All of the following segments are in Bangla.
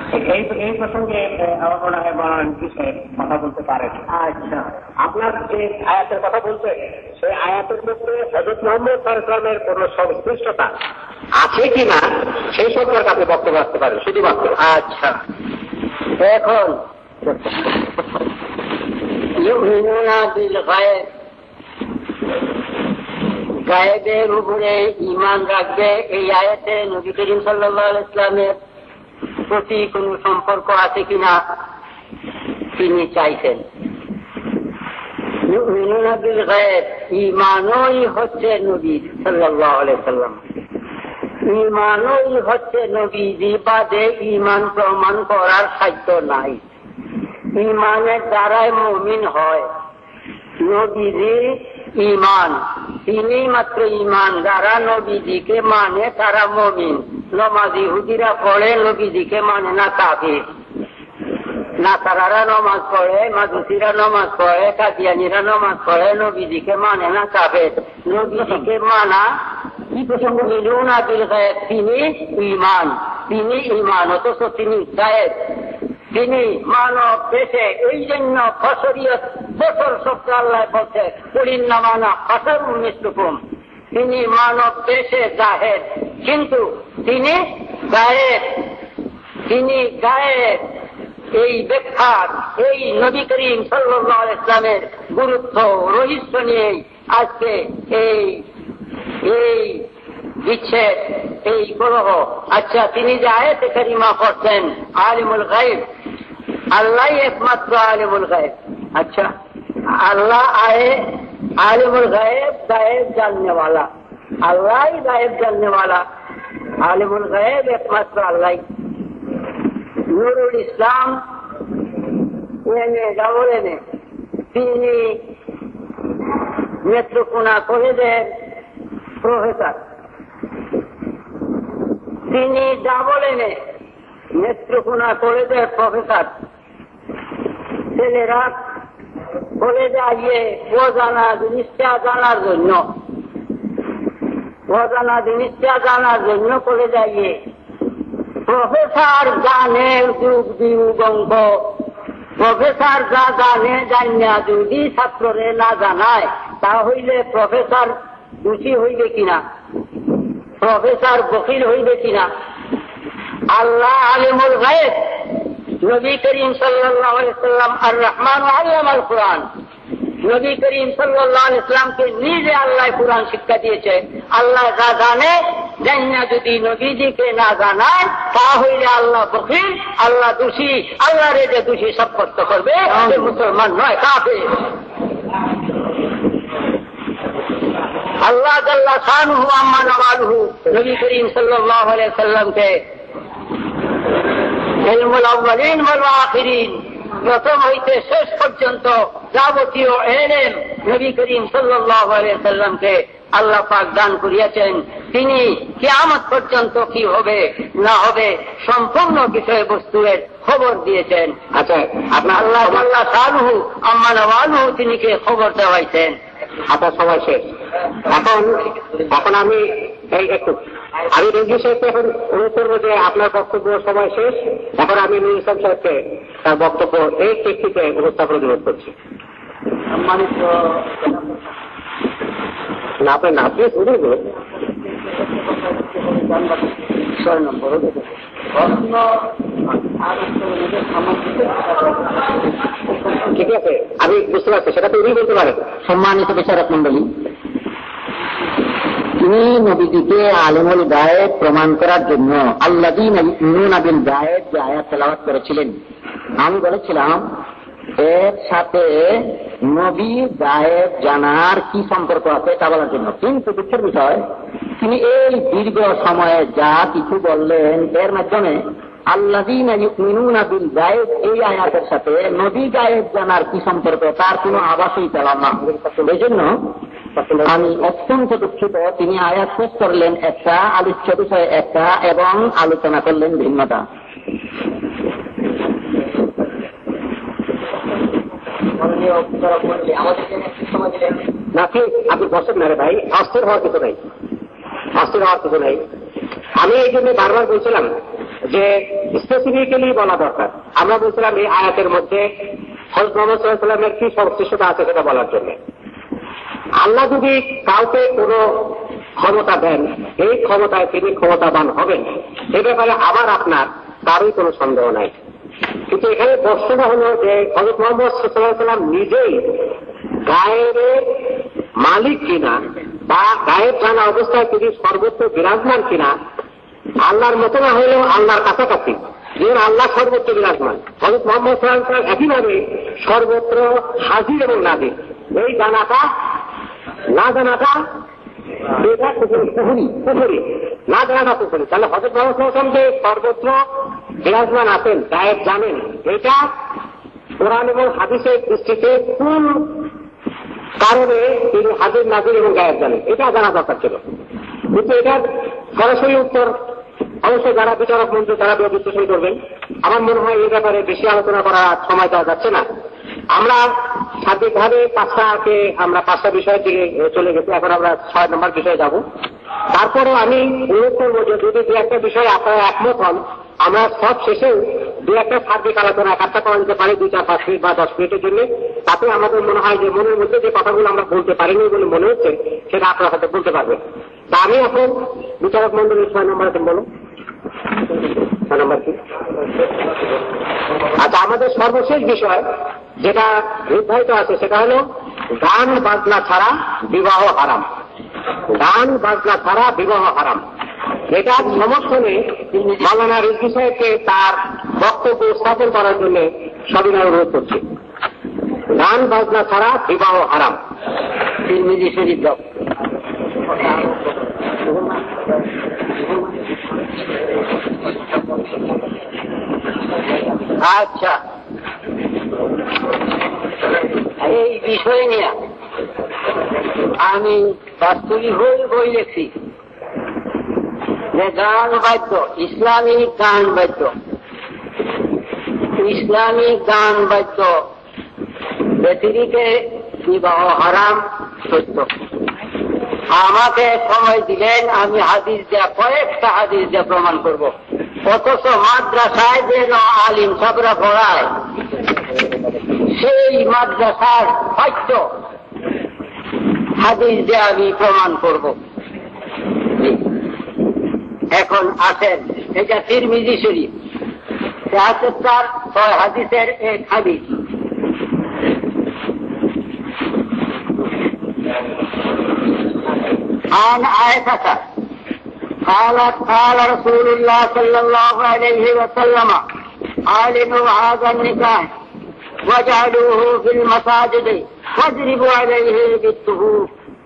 এই প্রসঙ্গে আমার মনে হয় মৌলানা বিষয়ে কথা বলতে পারেন। আচ্ছা, আপনার যে আয়াতের কথা বলছে সেই আয়াতের মধ্যে হযরত মুহাম্মদ সাল্লাল্লাহু আলাইহি ওয়াসাল্লামের কোন সংশ্লিষ্টতা আছে কিনা সেই সম্পর্কে আপনি বক্তব্য রাখতে পারেন শুধুমাত্র। আচ্ছা, এখন গায়েবের উপরে ঈমান রাখবে, এই আয়াতে নবী করিম সাল্লাল্লাহু আলাইহি ওয়াসাল্লামের প্রতি কোন সম্পর্ক আছে কিনা তিনি চাইছেন। ইউমিনুনা বিল গায়ব, ঈমানই হচ্ছে নবী সাল্লাল্লাহু আলাইহি ওয়াসাল্লাম, ঈমানই হচ্ছে নবীজি বাদে ঈমান প্রমাণ করার সাধ্য নাই। ঈমানের দ্বারাই মুমিন হয়। নবীজি ঈমান, তিনি মাত্র ঈমান যারা নবীজিকে মানে তারা মুমিন। নমাজ ইহুদিরা পড়ে নবীজিকে মানে না কাফির, নাসারারা নমাজ পড়ে, মাজুসিরা নমাজ পড়ে, কাদিয়ানিরা নমাজ পড়ে, নবীজিকে মানে না কাফের। নবীজিকে মানা কি প্রসঙ্গ মিলুনা বিল গায়ব, তিনি ঈমান, তিনি ঈমান, অথচ তিনি গায়েব, তিনি মানব দেশে। এই জন্য ফসরিয়ত বছর শব্দ আল্লাহ বলছে কুলিন্নামানা ফসর মিসলুকুম, তিনি মানব দেশে জাহের, কিন্তু তিনি গায়েব, তিনি গায়েব। এই ব্যাখ্যার এই নবী করিম সাল্লাল্লাহু আলাইহি ওয়াসাল্লামের গুরুত্ব রহস্য নিয়ে আজকে এই বিচ্ছেদ, এই কলহ। আচ্ছা, তিনি যে আয়াতে কারিমা পড়ছেন আলিমুল গায়ব, আল্লাহ একমাত্র আলিমুল গায়ব। আচ্ছা, আল্লাহ আলিমুল গায়ব, গায়েব জাননে वाला, আল্লাহ গায়েব জাননে वाला, আলিমুল গায়ব একমাত্র আল্লাহ। নুরুল ইসলাম তিনি নেত্রকোনা কলেজের প্রফেসর, তিনি যা বলেন নেত্রকোনা কলেজের প্রফেসর। ছেলেরা কলেজে গিয়ে অজানা জিনিসটা জানার জন্য, অজানা জিনিসটা জানার জন্য কলেজে গিয়ে প্রফেসর জানে যুগ বিয়োগ অঙ্ক, প্রফেসর যা জানে জানিয়া যদি ছাত্ররে না জানায় তা হইলে প্রফেসর দোষী হইবে কিনা, প্রফেসর বকিল হইবে কিনা? আল্লাহ আলিমুল গায়ব, নবী করিম সাল্লাল্লাহু আলাইহি ওয়াসাল্লাম আর রহমান আল্লামাল কুরআন, নবী করিম সাল্লাল্লাহু আলাইহি ওয়াসাল্লামকে নিজে আল্লাহ কুরআন শিক্ষা দিয়েছে। আল্লাহ যা জানে জানিয়া যদি নবীজিকে না জানায় তা হইলে আল্লাহ বকিল, আল্লাহ দোষী, আল্লাহ রে যে দোষী সাব্যস্ত করবে সে মুসলমান নয়, কাফের। আল্লাহ জাল্লা শানুহু আম্মা নওয়ালুহু নবী করিম সাল্লাল্লাহু আলাইহি ওয়াসাল্লামকে ইলমুল আউয়ালিন ওয়াল আখিরিন, প্রথম হইতে শেষ পর্যন্ত যাবতীয় ইলম নবী করিম সাল্লাল্লাহু আলাইহি ওয়াসাল্লামকে আল্লাহ পাক দান করিয়াছেন। তিনি কিয়ামত পর্যন্ত কি হবে না হবে সম্পূর্ণ বিষয়বস্তুর খবর দিয়েছেন। আচ্ছা, আপনার আল্লাহ জাল্লা শানুহু আম্মা নওয়ালুহু তিনিকে খবর দেওয়াইছেন। আপনার সময় শেষ। এখন আমি রেডিও সাহেবকে এখন অনুরোধ করবো যে আপনার বক্তব্য সময় শেষ। এখন আমি নুরুল ইসলাম সাহেবকে তার বক্তব্য এই প্রেক্ষিতে উপস্থাপন অনুরোধ করছি। সম্মানিত না, আপনার না আপনি শুরু করুন। 6 নম্বর ঠিক আছে, আমি বুঝতে পারছি, সেটা তো উনি বলতে পারেন। সম্মানিত বিচারক মন্ডলী, তিনি নবীজিকে আলিমুল গায়েব প্রমাণ করার জন্য আল্লাযীনা ইউমিনুনা বিল গায়েব যে আয়াত তেলাওয়াত করেছিলেন, আমি বলেছিলাম এর সাথে নবী গায়েব জানার কি সম্পর্ক আছে তা বলার জন্য। কিন্তু দুঃখের বিষয়, তিনি এই দীর্ঘ সময়ে যা কিছু বললেন এর মাধ্যমে আল্লাযীনা ইউমিনুনা বিল গায়েব এই আয়াতের সাথে নবী গায়েব জানার কি সম্পর্ক তার কোনো আভাসই পেলাম না। এই জন্য আমি অত্যন্ত দুঃখিত। তিনি আয়াত শেষ করলেন একটা, আলোচ্য বিষয় একটা, এবং আলোচনা করলেন ভিন্নতা। না ঠিক, আপনি বসেন না রে ভাই, অস্থির হওয়ার কিছু নাই, অস্থির হওয়ার কিছু নাই। আমি এই জন্য বারবার বলছিলাম যে স্পেসিফিক্যালি বলা দরকার। আমরা বলছিলাম এই আয়াতের মধ্যে হযরত মুহাম্মদ সাল্লাল্লাহু আলাইহি ওয়াসাল্লামের কি সংশ্লিষ্টতা আছে সেটা বলার জন্য। আল্লাহ যদি কাউকে কোনো ক্ষমতা দেন, এই ক্ষমতায় তিনি ক্ষমতাবান হবেন, এ ব্যাপারে আবার আপনার কারোই কোনো সন্দেহ নাই। কিন্তু এখানে প্রশ্নটা হল যে হযরত মুহাম্মদ সাল্লাল্লাহু আলাইহি ওয়াসাল্লাম নিজেই গায়েবের মালিক কিনা বা গায়েব জানা অবস্থায় তিনি সর্বত্র বিরাজমান কিনা, আল্লাহর মতো না হলেও আল্লাহর কাছাকাছি, যেমন আল্লাহ সর্বত্র বিরাজমান, হযরত মুহাম্মদ সাল্লাল্লাহু আলাইহি ওয়াসাল্লাম একইভাবে সর্বত্র হাজির এবং নাজির। এই জানাটা না জানাটা এটা পুকুরি না জানাটা পুকুরি। তাহলে হযরত মুহাম্মদ সাল্লাল্লাহু আলাইহি ওয়াসাল্লাম যে সর্বত্র বিরাজমান আছেন, গায়েব জানেন, এটা কোরআন এবং হাদিসের দৃষ্টিতে কোন কারণে তিনি হাজির নাজির এবং গায়েব জানেন, এটা জানা দরকার ছিল। কিন্তু এটার সরাসরি উত্তর অবশ্যই যারা বিচারক মন্ত্রী তারা বিশ্লেষণ করবেন। আমার মনে হয় এই ব্যাপারে বেশি আলোচনা করার সময় দেওয়া যাচ্ছে না। আমরা সার্বিকভাবে আমরা পাঁচটা বিষয়ের দিকে চলে গেছি, এখন আমরা 6 নম্বর বিষয়ে যাব। তারপরে আমি উল্লেখ করবো যে যদি দু একটা বিষয়ে আপনারা একমত হন, আমরা সব শেষেও দু একটা সার্বিক আলোচনা একটা করা যেতে পারি 2-4-5 মিনিট বা 10 মিনিটের জন্য। তাতে আমাদের মনে হয় যে মনের মধ্যে যে কথাগুলো আমরা বলতে পারিনি বলে মনে হচ্ছে সেটা আপনারা হয়তো বলতে পারবেন। তা আমি এখন বিচারক মন্ডলীর 6 নম্বর বলুন। 6 নম্বর কি? আচ্ছা, আমাদের সর্বশেষ বিষয় যেটা নির্ধারিত আছে সেটা হলো গান বাজনা ছাড়া বিবাহ হারাম। গান বাজনা ছাড়া বিবাহ হারাম। এটার সমর্থনে মাওলানা রিজভী সাহেবকে তার বক্তব্য স্থাপন করার জন্য সবিনয় অনুরোধ করছি। গান বাজনা ছাড়া বিবাহ হারাম। তিরমিজি শরীফ। আচ্ছা, এই বিষয় নিয়ে আমি বাস্তবিক বই লিখছি যে গান বাদ্য, ইসলামিক গান বাদ্য ব্যতিরিকে বিবাহ হারাম সত্য। আমাকে সময় দিলেন, আমি হাদিস দেয়া কয়েকটা হাদিস দিয়ে প্রমাণ করব। অথচ মাদ্রাসায় যেন আলিম সাহেবরা পড়ায়, সেই মাদ্রাসার পাঠ্য হাদিস দিয়ে আমি প্রমাণ করব। এখন আসেন, এটা তিরমিজি শরীফ 73 হাদিসের এক হাদিস। عن عائشة قالت قال رسول الله صلى الله عليه وسلم أعلنوا هذا النكاح واجعلوه في المساجد واضربوا عليه بالطبول।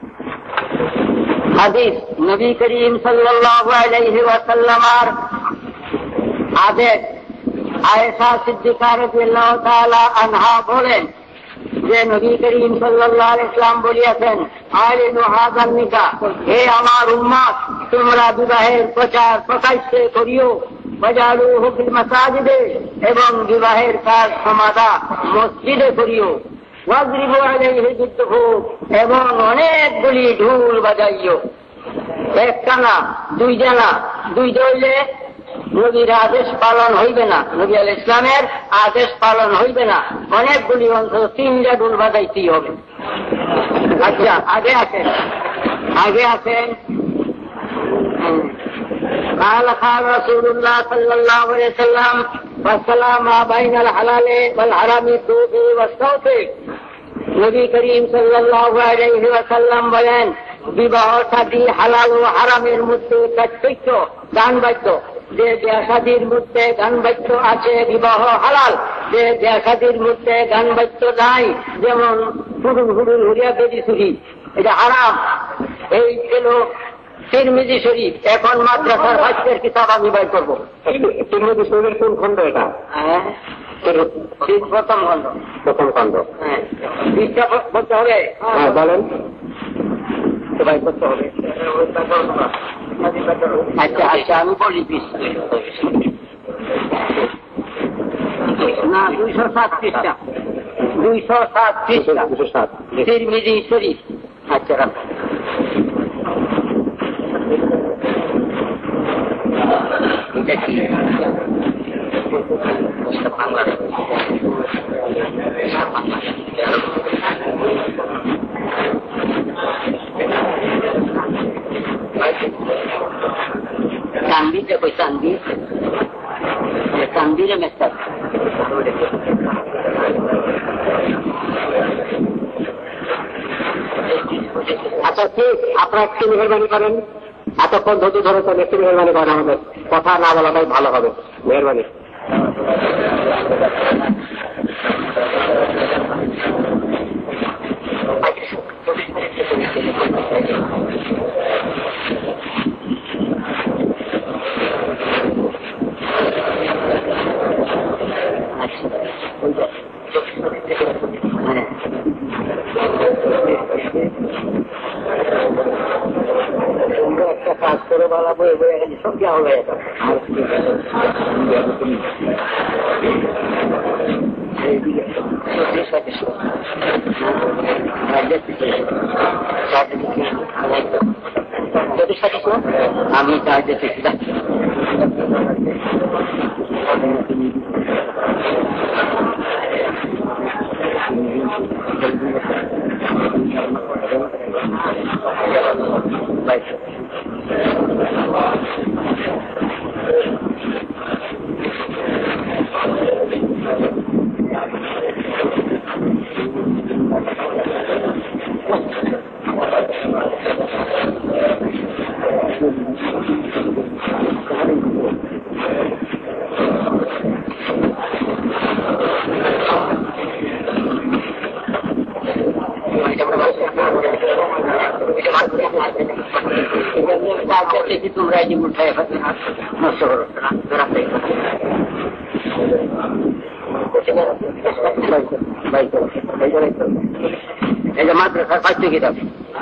হাদিস নবী করিম সাল্লাল্লাহু আলাইহি ওয়াসাল্লামের আদেশ। আয়েশা সিদ্দিকা রাদিয়াল্লাহু তাআলা আনহা বলেন যে নবী করিম সাল্লাল্লাহু আলাইহি ওয়াসাল্লাম বলিয়াছেন, আলিনু হাযান নিকাহ, হে আমার উম্মত, তোমরা বিবাহের প্রচার প্রকাশ্যে করিও, ওয়াজআলুহু ফিল মাসাজিদে, এবং বিবাহের কাজ সমাধা মসজিদে করিও, ওয়াজরিবু আলাইহি বিদ্দুফুর, এবং অনেকগুলি ঢোল বাজাইও। একটা না, দুইটা না, দুইটা হইলে নবীর আদেশ পালন হইবে না, নবী আলাইহিস ইসলামের আদেশ পালন হইবে না, অনেকগুলি অন্তত 3টা ঢোল বাজাইতেই হবে। আচ্ছা, আগে আসেন। قال قال رسول الله صلى الله عليه وسلم والسلام ما بين الحلال والحرام الذوب والصوت। নবী করিম সাল্লাল্লাহু আলাইহি ওয়াসাল্লাম বলেন, বিবাহ শাদী হালাল ও হারামের মধ্যে পার্থক্য গান বাদ্য। যে বিয়াশাদির মধ্যে গান বাদ্য আছে বিবাহ হালাল, যে বিয়াশাদির মধ্যে গান বাদ্য নাই, যেমন হুড়ুর হুড়িয়া বেদি ছুরি, এটা হারাম। এই ছিল তিরমিজি শরীফ। এখন মাদ্রাসার ভাষ্যের কিতাব আমি বাই করবো। তিরমিজি শরীফের কোন খণ্ড এটা? প্রথম খণ্ড। হ্যাঁ, 20টা বলতে হবে। বলেন, বাই করতে হবে। আচ্ছা, আমি বলি 20 না 207 পৃষ্ঠা। 207 পৃষ্ঠা তিরমিজি শরীফ। আচ্ছা, রাখো। এটা কি? মন্দিরে মেস্তার। আচ্ছা ঠিক, আপনারা একটু মেহরবানি করেন, এতক্ষণ ধৈর্য ধরেছেন, একটু মেহরবানি করেন, আমাদের কথা না বলাটাই ভালো হবে, মেহরবানি। একটা কাজ করে বলা বই বই গেছে সব দেওয়া হয়ে যেত। আমি চার্জ দিতেছিলাম। তোমরা এই যে মুঠায় নষ্ট করো না, এই যে মাদ্রাসার পাঠ্য কিতাব,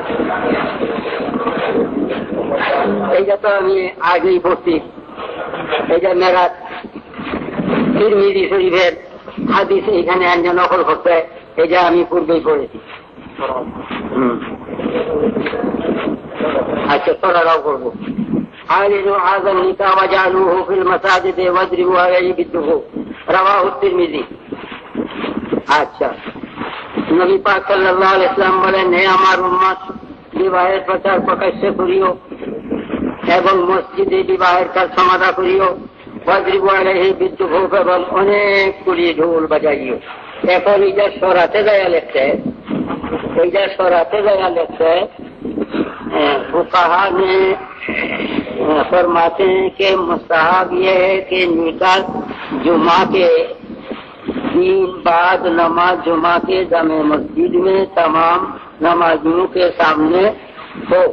এইটা তো আমি আগেই পড়ছি। এই যে মেরাজ তিরমিজি শরীফের হাদিস এখানে একজন নকল করতে, এই যে আমি পূর্বেই পড়েছি। আচ্ছা তোরাও করবো। حاللوا هذا النكاح وجعلوه في المساجد واضربوا عليه بالدفوف رواه الترمذي। আচ্ছা, নবী পাক সাল্লাল্লাহু আলাইহি ওয়াসাল্লাম বলেন, হে আমার উম্মত, বিবাহের প্রচার প্রকাশ্যে করিও এবং মসজিদে বিবাহের কাজ সমাধা করিও, ওয়াজরিবু আলাইহি বিদ্দুফুফ, এবং অনেকগুলি ঢোল বাজাইও। এখন এইটা সরাতে যায় লেখছে, এইটা সরাতে যায় লেখছে फुकाहा ने फरमाते हैं कि मुस्तहब यह है कि निकाह जुमा के दिन बाद नमाज जुमा के जामे मस्जिद में तमाम नमाजियों के सामने हो।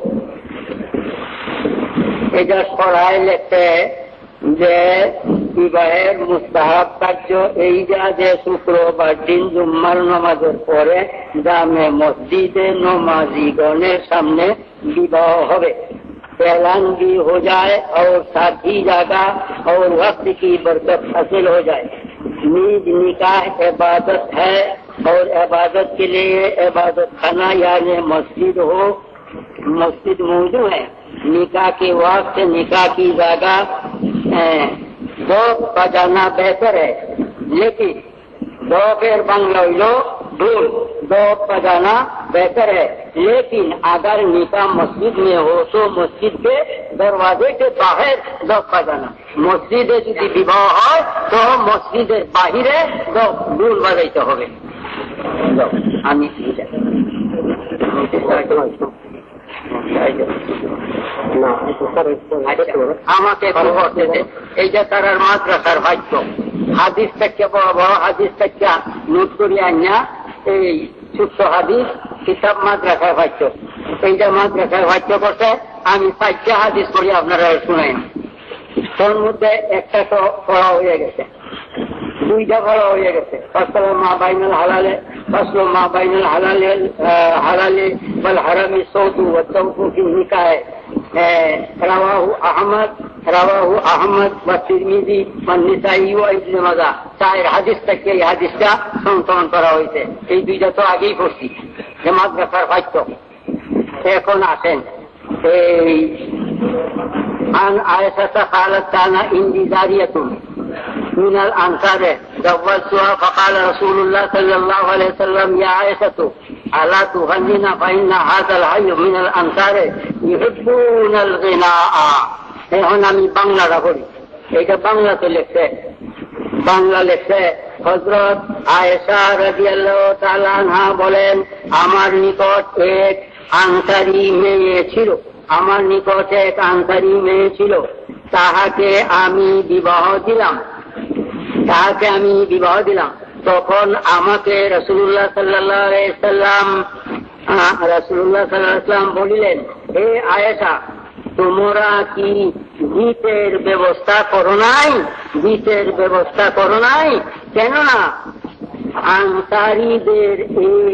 एजा पढ़ाए लेते हैं যে বিবাহের মুস্তাহাব কার্য এই যে শুক্রবার দিন জুম্মার নামাজের পরে জামে মসজিদে নমাজিগণের সামনে विवाह হবে। ऐलान भी हो जाए और साथ ही जागा और वक्त की बरकत हासिल हो जाए। नीज निकाह इबादत है और इबादत के लिए इबादत खाना यानी मस्जिद हो, मस्जिद मौजूद है। निकाह के वक्त निकाह की जागा दो बजाना बेहतर है, लेकिन दो फिर बांग्ला लो ढोल दो बजाना बेहतर है, लेकिन अगर निकाह मस्जिद में हो तो मस्जिद के दरवाजे के बाहर दो बजाना। मस्जिदे यदि विवाह হয় তো মসজিদের বাহিরে ঢোল বাজাইতে হবে। আমি আমাকে এই যে তার মাদ্রাসার ভাগ্য হাদিস থেকে বড় বড় হাদিস থেকে নোট করিয়া আনিয়া এই ছোট্ট হাদিস কিতাব মাদ্রাসার ভাগ্য, এইটা মাদ্রাসার ভাগ্য করছে। আমি 4টা হাদিস করি আপনারা শুনাই। তোর মধ্যে একটা তো পড়া হয়ে গেছে, 2টা পড়া হয়ে গেছে। ফসল মা বাইনাল হালালে, ফসল মা বাইনাল হালালে হালালে বল হারামি সৌদু ও চৌকু কি নিকায় রাওয়াহু আহমদ বা তিরমিজি বা নিসাই ও ইবনে মাজাহ। 4 হাদিস থেকে এই হাদিসটা সংকলন করা হয়েছে। এই 2টা তো আগেই পড়ছি যে মাদ্রাসার ভাগ্য। এখন আসেন এই عن عائشة قالت كان عندي جارية من الأنصار زوجتها فقال رسول الله صلى الله عليه وسلم يا عائشة ألا تغنين فإن هذا الحي من الأنصار يحبون الغناء। এখন আমি বাংলাটা পড়ি, এইটা বাংলাতে লেখছে। বাংলা লেখছে হযরত আয়েশা রাদিয়াল্লাহু তাআলা আনহা বলেন, আমার নিকট এক আনসারী মেয়ে ছিল, আমার নিকট এক আনসারী মেয়ে ছিল, তাহাকে আমি বিবাহ দিলাম। তখন আমাকে রাসূলুল্লাহ সাল্লাল্লাহু আলাইহি সাল্লাম বলিলেন, হে আয়েশা, তোমরা কি গীতের ব্যবস্থা করো নাই? কেননা আনসারীদের এই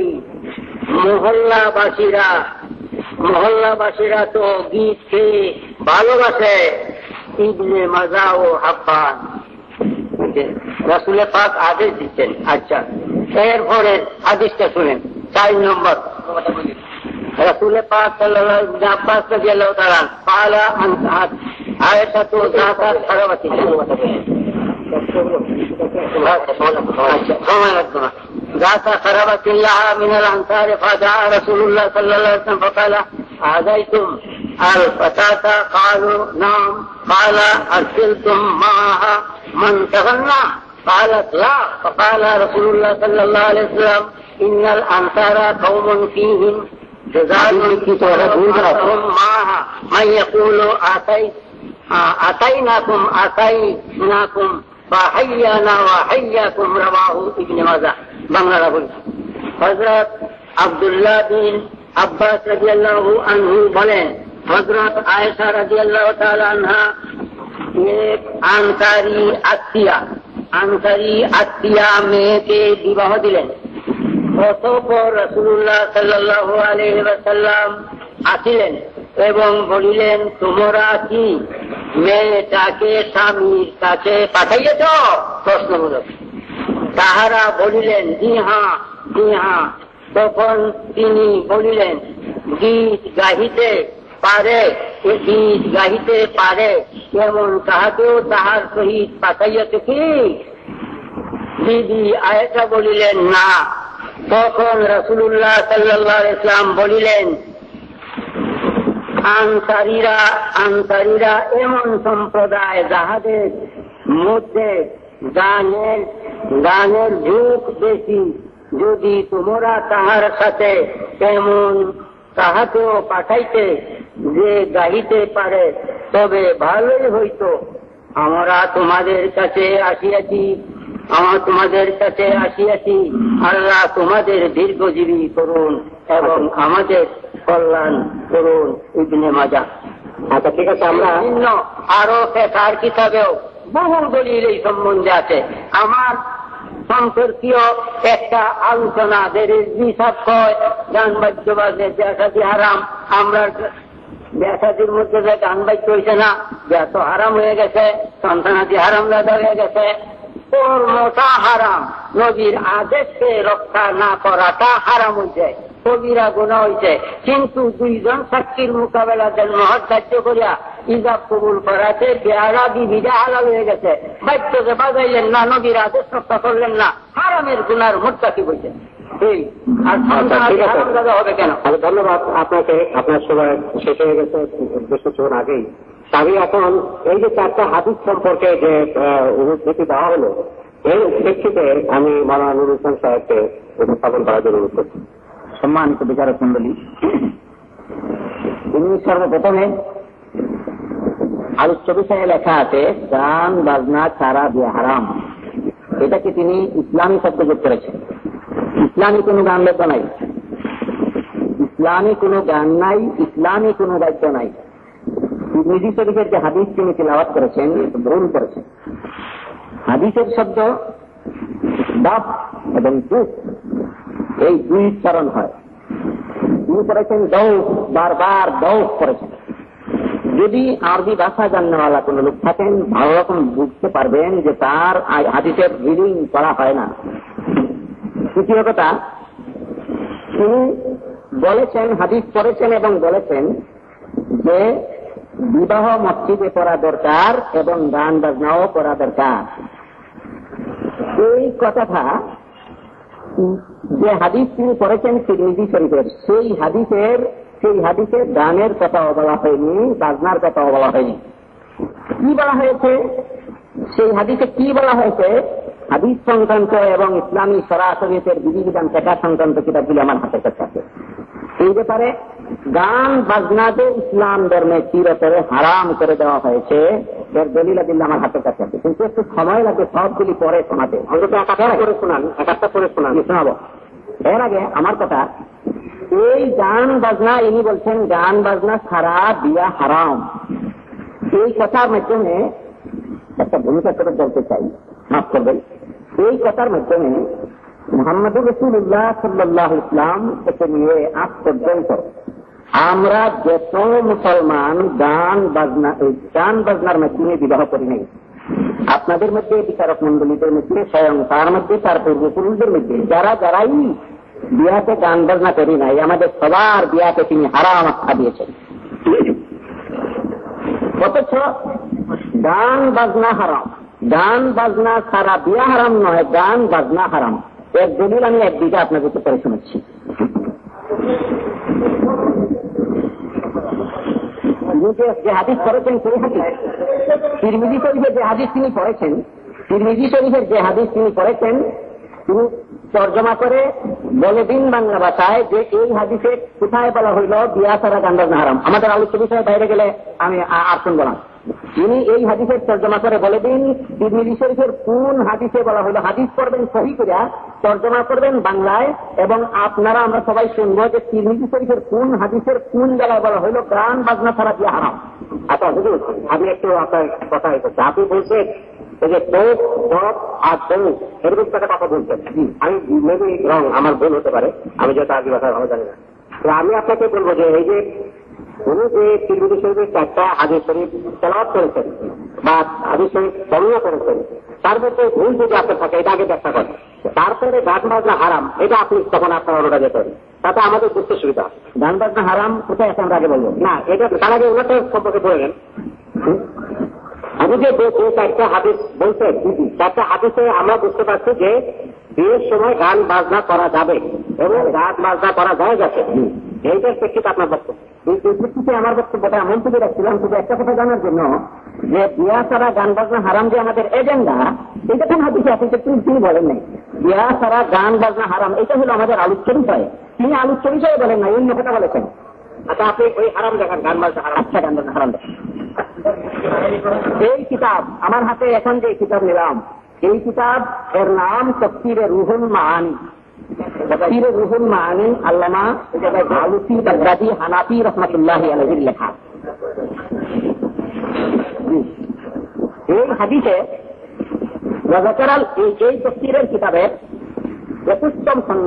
মহল্লাবাসীরা তো গীতকে ভালোবাসে। ইবনে মাজা ও হাব্বান রাসূল পাক আদেশ দিচ্ছেন। আচ্ছা, এরপরে হাদিসটা শুনেন। 4 নম্বর, রাসূল পাক সাল্লাল্লাহু আলাইহি আব্বাস রাদিয়াল্লাহু তাআলা قال عائشة ذات خربة لها من الأنصار فدعا رسول الله صلى الله عليه وسلم فقال أعزيتم الفتاة؟ قالوا نعم. قال أرسلتم معها من تغنى؟ قالت لا. فقال رسول الله صلى الله عليه وسلم إن الأنصار قوم فيهم جزال معها من يقول أتيناكم فحيانا وحياكم. رواه ابن ماجه. বাংলা বলি, হযরত আব্দুল্লাহ বিন আব্বাস রাদিয়াল্লাহু আনহু বলেন, হযরত আয়েশা রাদিয়াল্লাহু তাআলা আনহা এক আনসারী আত্মীয়া মেয়েকে বিবাহ দিলেন। অতঃপর রাসূলুল্লাহ সাল্লাল্লাহু আলাইহি ওয়াসাল্লাম আসিলেন এবং বলিলেন, তোমরা কি মেয়েটাকে স্বামীর কাছে পাঠাইয়েছ? প্রশ্নমূলক। তাহারা বলিলেন, জি হ্যাঁ। তখন তিনি বলিলেন, গীত গাহিতে পারে এমন তাহাকেও তাহার সহিত পাঠাইয়াছ কি? বিবি আয়েশা বলিলেন, না। তখন রাসূলুল্লাহ সাল্লাল্লাহু আলাইহি ওয়াসাল্লাম বলিলেন, আনসারীরা এমন সম্প্রদায় যাহাদের মধ্যে গানের ঝোঁক বেশি। যদি তোমরা তাহার সাথে তেমন তাহাকেও পাঠাইতে যে গাহিতে পারে তবে ভালোই হইত। আমরা তোমাদের কাছে আসিয়াছি। আল্লাহ তোমাদের দীর্ঘজীবী করুন এবং আমাদের কল্যাণ করুন। ইবনে মাজাহ। আচ্ছা, ঠিক আছে। আমরা আরো ফেকার কিতাবেও বহু দলিল এই সম্বন্ধে আছে। আমার সম্পর্কীয় একটা আলোচনা সব কয় গান বাদ্য বাজে বেসাদি হারাম। আমরা বেসাদির মধ্যে যে গান বাদ্য হয়েছে না, তো হারাম হয়ে গেছে, সন্তানাদি হারাম দাদা হয়ে গেছে। ওর মোটা হারাম, নবীর আদেশকে রক্ষা না করাটা হারাম হয়েছে, কবিরা গুনাহ হয়েছে। কিন্তু দুইজন সাক্ষীর মোকাবেলা মহৎ কার্য করিয়া ইজাব কবুল করাতে বেহারা বিবিধা হালাল হয়ে গেছে। বাদ্যকে বাজাইলেন না, নবীর আদেশ রক্ষা করলেন না, হারামের গুনার মোট্টাকি বলছে। হবে কেন? ধন্যবাদ আপনাকে। আপনার সময় শেষ হয়ে গেছে কিছুক্ষণ আগেই। আমি এখন এই যে 4টা হাদিস সম্পর্কে যে উদ্ধৃতি দেওয়া হলো, এই প্রেক্ষিতে আমি মাওলানা নুরুল ইসলাম সাহেবকে উপস্থাপন করার জন্য অনুরোধ করছি। সম্মানিত বিচারক মণ্ডলী, তিনি সর্বপ্রথমে আলোচ্য বিষয়ে লেখা আছে গান বাজনা ছাড়া বিয়ে হারাম। এটাকে তিনি ইসলামী শব্দ যোগ করেছেন। ইসলামী কোনো গান বাদ্য নাই, ইসলামী কোনো গান নাই, ইসলামী কোনো বাদ্য নাই। তিরমিজি শরীফের যে হাদিস তিনি তিলাওয়াত করেছেন, ভুল করেছেন। হাদিসের শব্দ দাফ এবং দুফ, এই দুই উচ্চারণ হয়। তিনি করেছেন দৌফ, বারবার দৌফ করেছেন। যদি আরবি ভাষা জাননেওয়ালা কোন লোক থাকেন, ভালো রকম বুঝতে পারবেন যে তার হাদিসের রিডিং করা হয় না। দ্বিতীয় কথা, তিনি বলেছেন, হাদিস পড়েছেন এবং বলেছেন যে বিবাহ মসজিদে করা দরকার এবং গান বাজনাও করা দরকার। এই কথাটা যে হাদিস তিনি পড়েছেন তিরমিজি শরীফের, সেই হাদিসে গানের কথাও বলা হয়নি, বাজনার কথাও বলা হয়নি। কি বলা হয়েছে? সেই হাদিসে কি বলা হয়েছে, হাদিস সংক্রান্ত এবং ইসলামী শরিয়তের বিধিবিধান শেখা সংক্রান্ত কিতাবগুলি আমার হাতের কাছে আছে। এই ব্যাপারে গান বাজনাকে ইসলাম ধর্মে চিরতরে হারাম করে দেওয়া হয়েছে, এর দলিল দিল্লা আমার হাতের কাছে আছে, কিন্তু একটু সময় লাগবে সবগুলি পরে শোনাতে। অন্তত একটা করে শোনাবো। এর আগে আমার কথা, এই গান বাজনা, ইনি বলছেন গান বাজনা ছাড়া বিয়া হারাম, এই কথার মাধ্যমে একটা ভূমিকা করে বলতে চাই, মাফ করবেন। এই কথার মাধ্যমে মুহাম্মদুর রাসূলুল্লাহ সাল্লাল্লাহু আলাইহি ওয়াসাল্লাম থেকে নিয়ে আজ পর্যন্ত আমরা যত মুসলমান গান বাজনার মাধ্যমে বিবাহ করি নাই, আপনাদের মধ্যে বিচারক মন্ডলীদের মধ্যে স্বয়ং তার মধ্যে তার পূর্বপুরুষদের মধ্যে যারাই বিয়াতে গান বাজনা করি নাই, আমাদের সবার বিয়াতে তিনি হারাম আখ্যা দিয়েছেন। অথচ গান বাজনা হারাম, গান বাজনা ছাড়া বিয়া হারাম নয়, গান বাজনা হারাম। এর দলিল আমি এক দুইটা আপনাদেরকে পরে শোনাচ্ছি। যে হাদিস পড়েছেন সেই হাদিস তিরমিজি শরীফের যে হাদিস তিনি পড়েছেন, তিরমিজি শরীফের যে হাদিস তিনি পড়েছেন, তিনি তর্জমা করে বলে দিন বাংলা ভাষায় যে এই হাদিসে কোথায় বলা হইল বিয়া ছাড়া গান বাজনা হারাম। আমাদের আলোচ্য বিষয়ে বাইরে গেলে আমি আর শুনবো না। তিনি এই হাদিসের তর্জমা করে বলে দিন তিরমিজি শরীফের কোন হাদিসে বলা হইল। হাদিস পড়বেন সহি করিয়া, তর্জমা করবেন বাংলায়, এবং আপনারা আমরা সবাই শুনবো যে তিরমিজি শরীফের কোন হাদিসের কোন জায়গায় বলা হইল গান বাজনা ছাড়া বিয়া হারাম। আচ্ছা হুজুর, আমি একটু আপনার কথা হয়েছে, আপনি বলছেন যে টোপ টপ আর দৌ এরকম একটা কথা বলছেন। আমি মেবি রং, আমার ভুল হতে পারে, আমি যেহেতু আরবি ভাষা ভালো জানি না। তো আমি আপনাকে বলবো যে এই যে উনি যে তিরমিজি শরীফের চারটা হাদিস শরীফ তেলাওয়াত করেছেন বা হাদিস শরীফ বর্ণনা করেছেন, তার মধ্যে ভুল যদি আপনার থাকে এটা আগে ব্যাখ্যা করেন, তারপরে গান বাজনা হারাম এটা আপনি তখন আপনার অনুরোধ যেতেন, তাতে আমাদের বুঝতে সুবিধা। গান বাজনা হারাম কোথায় আছে আমরা আগে বলবো না, এটা তার আগে ওনাদের সম্পর্কে বলে নেন। আমি যে চারটা হাদিস বলছেন, চারটা হাদিসে আমরা বুঝতে পারছি যে বিয়ের সময় গান বাজনা করা যাবে এবং গান বাজনা করা যায় যাচ্ছে। এইটার প্রেক্ষিতে আপনার বক্তব্য? এই প্রেক্ষিতে আমার বক্তব্যটা এমন তুলে রাখছিলাম শুধু একটা কথা জানার জন্য যে বিয়া ছাড়া গান বাজনা হারাম যে আমাদের এজেন্ডা, এটা কোন হাদিসে আছে তিনি বলেন নাই। বিয়া ছাড়া গান বাজনা হারাম এটা হলো আমাদের আলোচ্য বিষয়, তিনি আলোচ্য বিষয়ে বলেন না, অন্য কথা বলেছেন। আচ্ছা আপনি ওই হারাম দেখান, গান বাজনা হারাম। আচ্ছা গান বাজনা হারাম দেখেন। এই কিতাব আমার হাতে এখন যে কিতাব নিলাম, এই কিতাব এর নাম তাফসীরে রুহুল মাআনি। তাফসীরে রুহুল মাআনি আল্লামা আলুসি বাগদাদি হানাফি রাহমাতুল্লাহি আলাইহির লেখা। এই হাদিসে ওয়াজাকারাল এই তাফসীরের কিতাবের 21ম খণ্ড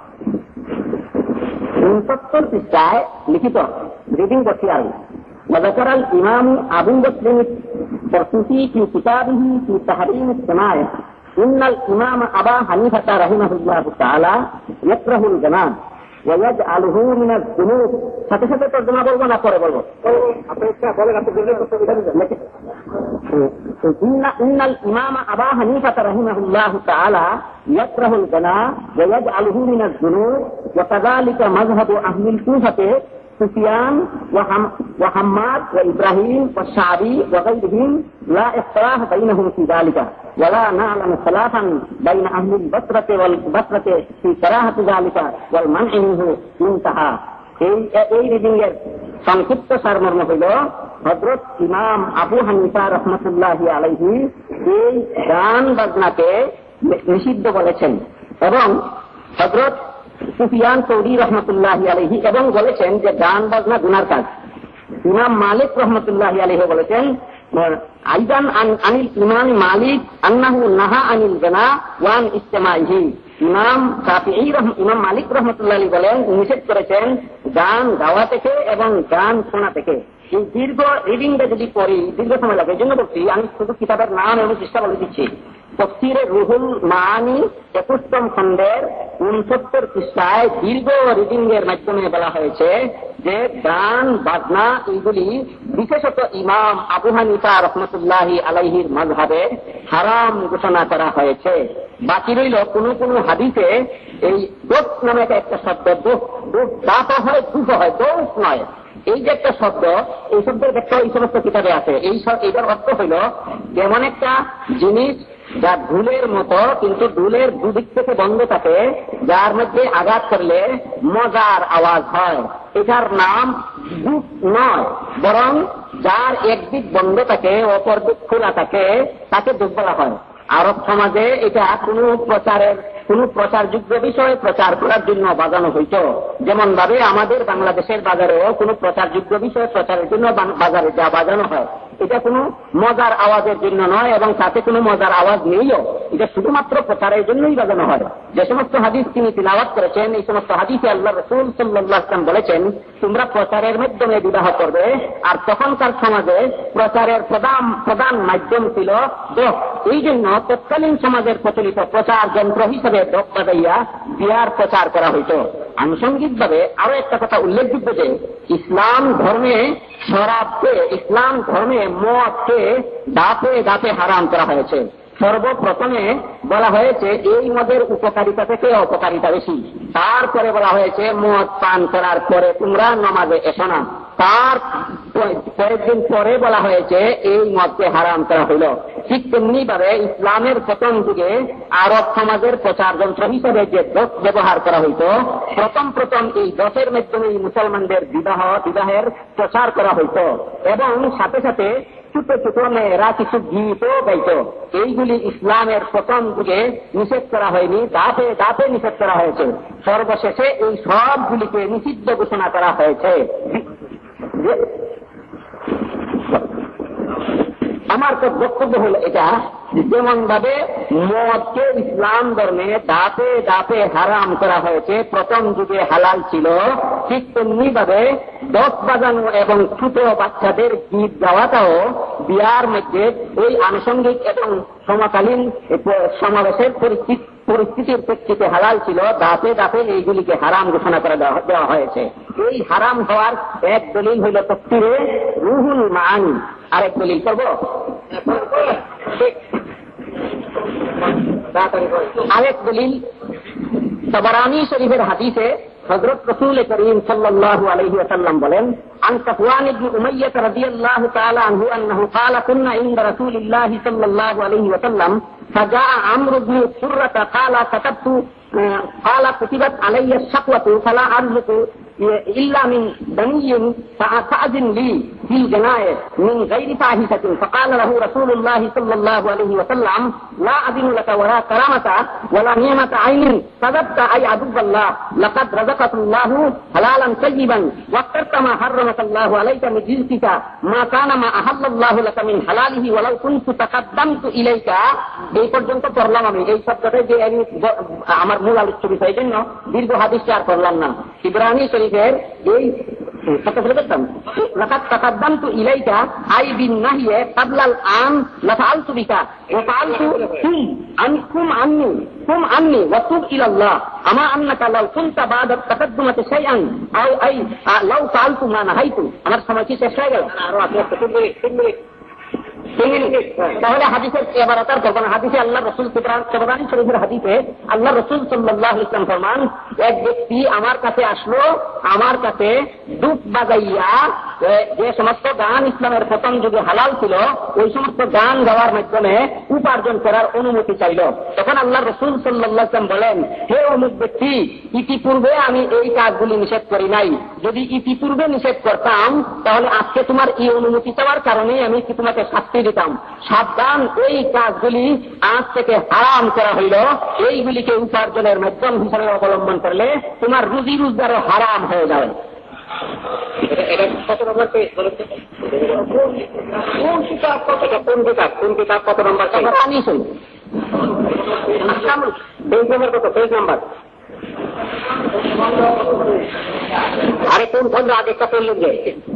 69 পৃষ্ঠায় লিখিত, রিডিং করছি আমি। وذكر الإمام أبو بكر الطرطوسي في كتابه في تحريم السماع إن الإمام أبا حنيفة رحمه الله تعالى يكره الجنان ويجعله من الذنوب। সাথে সাথে তর্জমা বলবো না পরে বলবো, إن الإمام أبا حنيفة رحمه الله تعالى يكره الجنان ويجعله من الذنوب وكذلك مذهب أهل الكوفة سفيان وحماد وإبراهيم والشعبي وغيرهم لا اختلاف بينهم في ذلك ولا نعلم خلافا بين أهل البصرة والبصرة في كراهة ذلك والمنع منه منتهى। এই রিডিং এর সংক্ষিপ্ত সারমর্ম হইল হযরত ইমাম আবু হানিফা রাহমাতুল্লাহি আলাইহি এই গান বাজনাকে নিষিদ্ধ বলেছেন এবং হযরত সুফিয়ান সৌরি রহমতুল্লাহি আলাইহি এবং বলেছেন যে গান বাজনা গুনার কাজ। ইমাম মালিক রহমতুল্লাহি আলাইহি বলেছেন আইদান আনিল ইমাম মালিক আন্নাহু নাহা আনিল গানা ওয়া আন ইসতিমাইহি। ইমাম মালিক রহমতুল্লাহি বলেন নিষেধ করেছেন গান গাওয়া থেকে এবং গান শোনা থেকে। এই দীর্ঘ রিডিংটা যদি পড়ি দীর্ঘ সময় লাগে, এই জন্য বলছি আমি শুধু কিতাবের নাম এবং চেষ্টা বলে দিচ্ছি। তাফসীরে রুহুল মাআনি 21ম খণ্ডের 69 পৃষ্ঠায় দীর্ঘ রিডিং এর মাধ্যমে বলা হয়েছে যে গান বাজনা এইগুলি বিশেষত ইমাম আবু হানিফা রাহমাতুল্লাহি আলাইহির মাযহাবে হারাম ঘোষণা করা হয়েছে। বাকি রইল কোন কোন হাদিসে এই দোষ নামে একটা শব্দ, দোষ দাপ হয় দুঃখ হয়, দোষ নয়, এই যে একটা শব্দ, এই শব্দের ব্যাখ্যা এই সমস্ত কিতাবে আছে। এইটার অর্থ হইল যেমন একটা জিনিস যা ঢুলের মতো, কিন্তু ঢুলের দুদিক থেকে বন্ধ থাকে, যার মধ্যে আঘাত করলে মজার আওয়াজ হয়। এটার নাম দুপ নয়, বরং যার একদিক বন্ধ থাকে অপর দিক খোলা থাকে তাকে দুপ বলা হয়। আরব সমাজে এটা কোনো প্রচারযোগ্য বিষয় প্রচার করার জন্য বাজানো হইত। যেমন ভাবে আমাদের বাংলাদেশের বাজারেও কোনো প্রচারযোগ্য বিষয় প্রচারের জন্য বাজারে যা বাজানো হয়, এটা কোনো মজার আওয়াজের জন্য নয় এবং তাতে কোনো মজার আওয়াজ নেইও। এটা শুধুমাত্র প্রচারের জন্যই বাজানো হয়। যে সমস্ত হাদিস তিনি তিলাওয়াত করেছেন, এই সমস্ত হাদিসে আল্লাহ রাসূল সাল্লাল্লাহু আলাইহি ওয়াসাল্লাম বলেছেন তোমরা প্রচারের মাধ্যমে বিবাহ করবে। আর তখনকার সমাজে প্রচারের প্রধান মাধ্যম ছিল ডোক। এই জন্য তৎকালীন সমাজের প্রচলিত প্রচার যন্ত্র হিসেবে ডোক বাজাইয়া বিয়ার প্রচার করা হইত। আনুষঙ্গিকভাবে আরো একটা কথা উল্লেখযোগ্য যে ইসলাম ধর্মে ইসলাম ধর্মে মদকে দাপে দাপে হারাম করা হয়েছে। সর্বপ্রথমে বলা হয়েছে এই মদের উপকারিতা থেকে অপকারিতা বেশি। তারপরে বলা হয়েছে মদ পান করার পরে তোমরা নামাজে এসো না। তার কয়েকদিন পরে বলা হয়েছে এই মদকে হারাম করা হইল। ঠিক তেমনি ভাবে ইসলামের প্রথম যুগে আরব সমাজের প্রচার যন্ত্র হিসেবে যে দোষ ব্যবহার করা হইত, প্রথম এই দোষের মাধ্যমে মুসলমানদের বিবাহের প্রচার করা হইত এবং সাথে সাথে ছোট ছোট মেয়েরা কিছু গীতও গাইত। এইগুলি ইসলামের প্রথম যুগে নিষেধ করা হয়নি, ধাপে ধাপে নিষেধ করা হয়েছে। সর্বশেষে এই সবগুলিকে নিষিদ্ধ ঘোষণা করা হয়েছে। আমার তো বক্তব্য হল এটা, যেমন ভাবে মদকে ইসলাম ধর্মে ধাপে ধাপে হারাম করা হয়েছে, প্রথম যুগে হালাল ছিল, ঠিক তেমনি ভাবে দশ বাজানো এবং ছোট বাচ্চাদের গীত গাওয়াটাও বিয়ার মধ্যে ওই আনুষঙ্গিক এবং সমকালীন সমাবেশের পরিস্থিতির প্রেক্ষিতে হালাল ছিল। ধাপে ধাপে এইগুলিকে হারাম ঘোষণা করে দেওয়া হয়েছে। এই হারাম হওয়ার এক দলিল হইল তাফসীরে রুহুল মাআনি। আরেক দলিল করব, আরেক দলিল তাবারানী শরীফের হাদিসে হযরত রাসূল করিম সাল্লাল্লাহু আলাইহি ওয়াসাল্লাম বলেন عن صفوان بن أمية رضي الله تعالى عنه أنه قال كنا عند رسول الله صلى الله عليه وسلم فجاء عمرو بن سرة قال كتبت علي الشقوة فلا أرزق إلا من بني فأذن لي في الجنائز من غير فاحشة. فقال له رسول الله صلى الله عليه وسلم لا أذن لك ولا كرامة ولا نعمة عين كذبت أي عدو الله لقد رزقك الله حلالا طيبا واخترت ما حرمك الله عليك من رزقك ما كان ما أحل الله لك من حلاله ولو كنت تقدمت إليك. এই পর্যন্ত পড়লাম আমি। এই শব্দটা যে আমি আমার মূল আলোচ্য বিষয়ের জন্য দীর্ঘ হাদিসটা আর পড়লাম না। ইব্রাহিম শরীফের এই لقد تقدمت إليك أي بالنهي قبل الآن لفعلت بك وفعلت قم عني وتب إلى الله أما أنك لو كنت بعد التقدمة شيئا أو أي لو فعلت ما نهيت. আমার সময় কি শেষ হয়ে গেল? তাহলে হাদিসের এবারতার করবেন। হাদিসে আল্লাহ রসুল তাবারানী শরীফের হাদিসে আল্লাহ রসুল সাল্লাল্লাহু আলাইহি ওয়াসাল্লাম ফরমান, এক ব্যক্তি আমার কাছে আসলো, আমার কাছে দুপ বাজাইয়া যে সমস্ত গান ইসলামের প্রথম যুগে হালাল ছিল ওই সমস্ত গান গাওয়ার মাধ্যমে উপার্জন করার অনুমতি চাইল। তখন আল্লাহ রসুল সাল্লাল্লাহু আলাইহি ওয়াসাল্লাম বলেন, হে অমুক ব্যক্তি, ইতিপূর্বে আমি এই কাজগুলি নিষেধ করি নাই। যদি ইতিপূর্বে নিষেধ করতাম তাহলে আজকে তোমার এই অনুমতি চাওয়ার কারণেই আমি কি তোমাকে শাস্তি দিতাম। সাবধান, এই কাজগুলি আজ থেকে হারাম করা হইল। এইগুলিকে উপার্জনের মাধ্যম হিসাবে অবলম্বন করলে তোমার রুজি রোজগারও হারাম হয়ে যাবে। কত নম্বর পেজ বলেছে? কোন কিতাব কত নম্বর? পেজ নম্বর কত? পেজ নাম্বার আরে কোন খন্ড আগেরটা পড়লেন যে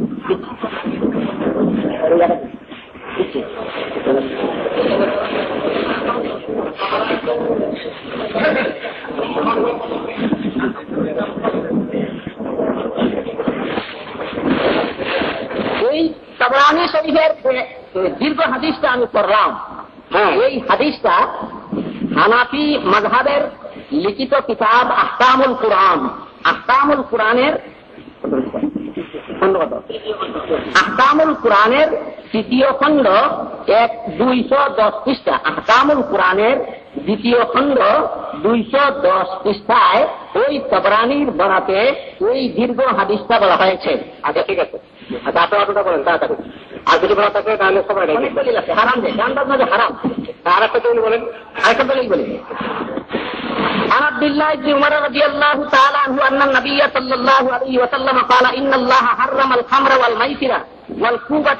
এই তাবরানী শরীফের দীর্ঘ হাদিসটা আমি পড়লাম। এই হাদিসটা হানাফি মাযহাবের লিখিত কিতাব আহকামুল কুরআন, আহকামুল কুরআনের খণ্ড কত? আহকামুল কোরআনের তৃতীয় খণ্ড 210 পৃষ্ঠা। আহকামুল কোরআনের দ্বিতীয় খণ্ড 210 পৃষ্ঠায় ওই তবরানির বরাতে ওই দীর্ঘ হাদিসটা বলা হয়েছে। আচ্ছা ঠিক আছে, আচ্ছা আপনি অতটা বলেন তাড়াতাড়ি। আর যদি বলা থাকে তাহলে সবাই অনেক দলিল আছে হারাম যে জানবার না যে হারাম। আর একটা দলিল বলেন, আরেকটা দলিল বলি। عن عبد الله بن عمر رضي الله تعالى عنه أن النبي صلى الله عليه وسلم قال إن الله حرم الخمر والميسر والكوبة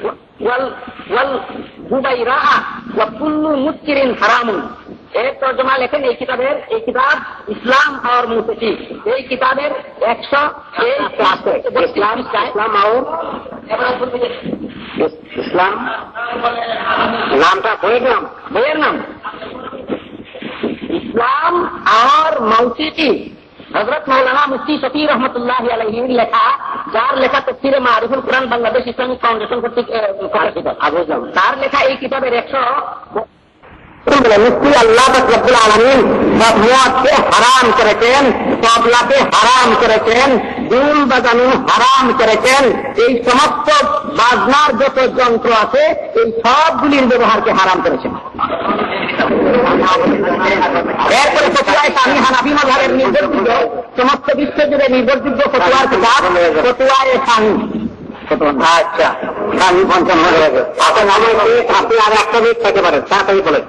والغبيراء وكل مسكر حرام। एक तर्जुमा लेखेन এই কিতাবের, এই কিতাব ইসলাম और মুফতি, এই কিতাবের 100 ইসলাম और ইসলাম নামটা বইয়ের নাম ইসলাম और मौसीकी हजरत मौलाना मुफ्ती शफी रहमतुल्लाह अलैहि লেখা, যার লেখা তফসিরে মারিফুল কোরআন বাংলাদেশ ইসলামিক ফাউন্ডেশন কর্তৃক প্রকাশিত। তার লেখা এই কিতাবের 100 মুফতি আল্লাহ রব্বুল আলামিন মদকে হারাম করেছেন, তবলাকে হারাম করেছেন, দুল বাজানো হারাম করেছেন। এই সমস্ত বাজনার যত যন্ত্র আছে এই সবগুলির ব্যবহারকে হারাম করেছেন। এরপরে ফতোয়ায়ে সানি হানাফি মাযহাবের নির্ভরযোগ্য, সমস্ত বিশ্বজুড়ে নির্ভরযোগ্য ফতোয়ার কিতাব ফতোয়ায়ে সানি। আচ্ছা, আমি 50 হয়ে গেছে। আপনি আর একটা মিনিট থাকতে পারেন, তাড়াতাড়ি বলেন।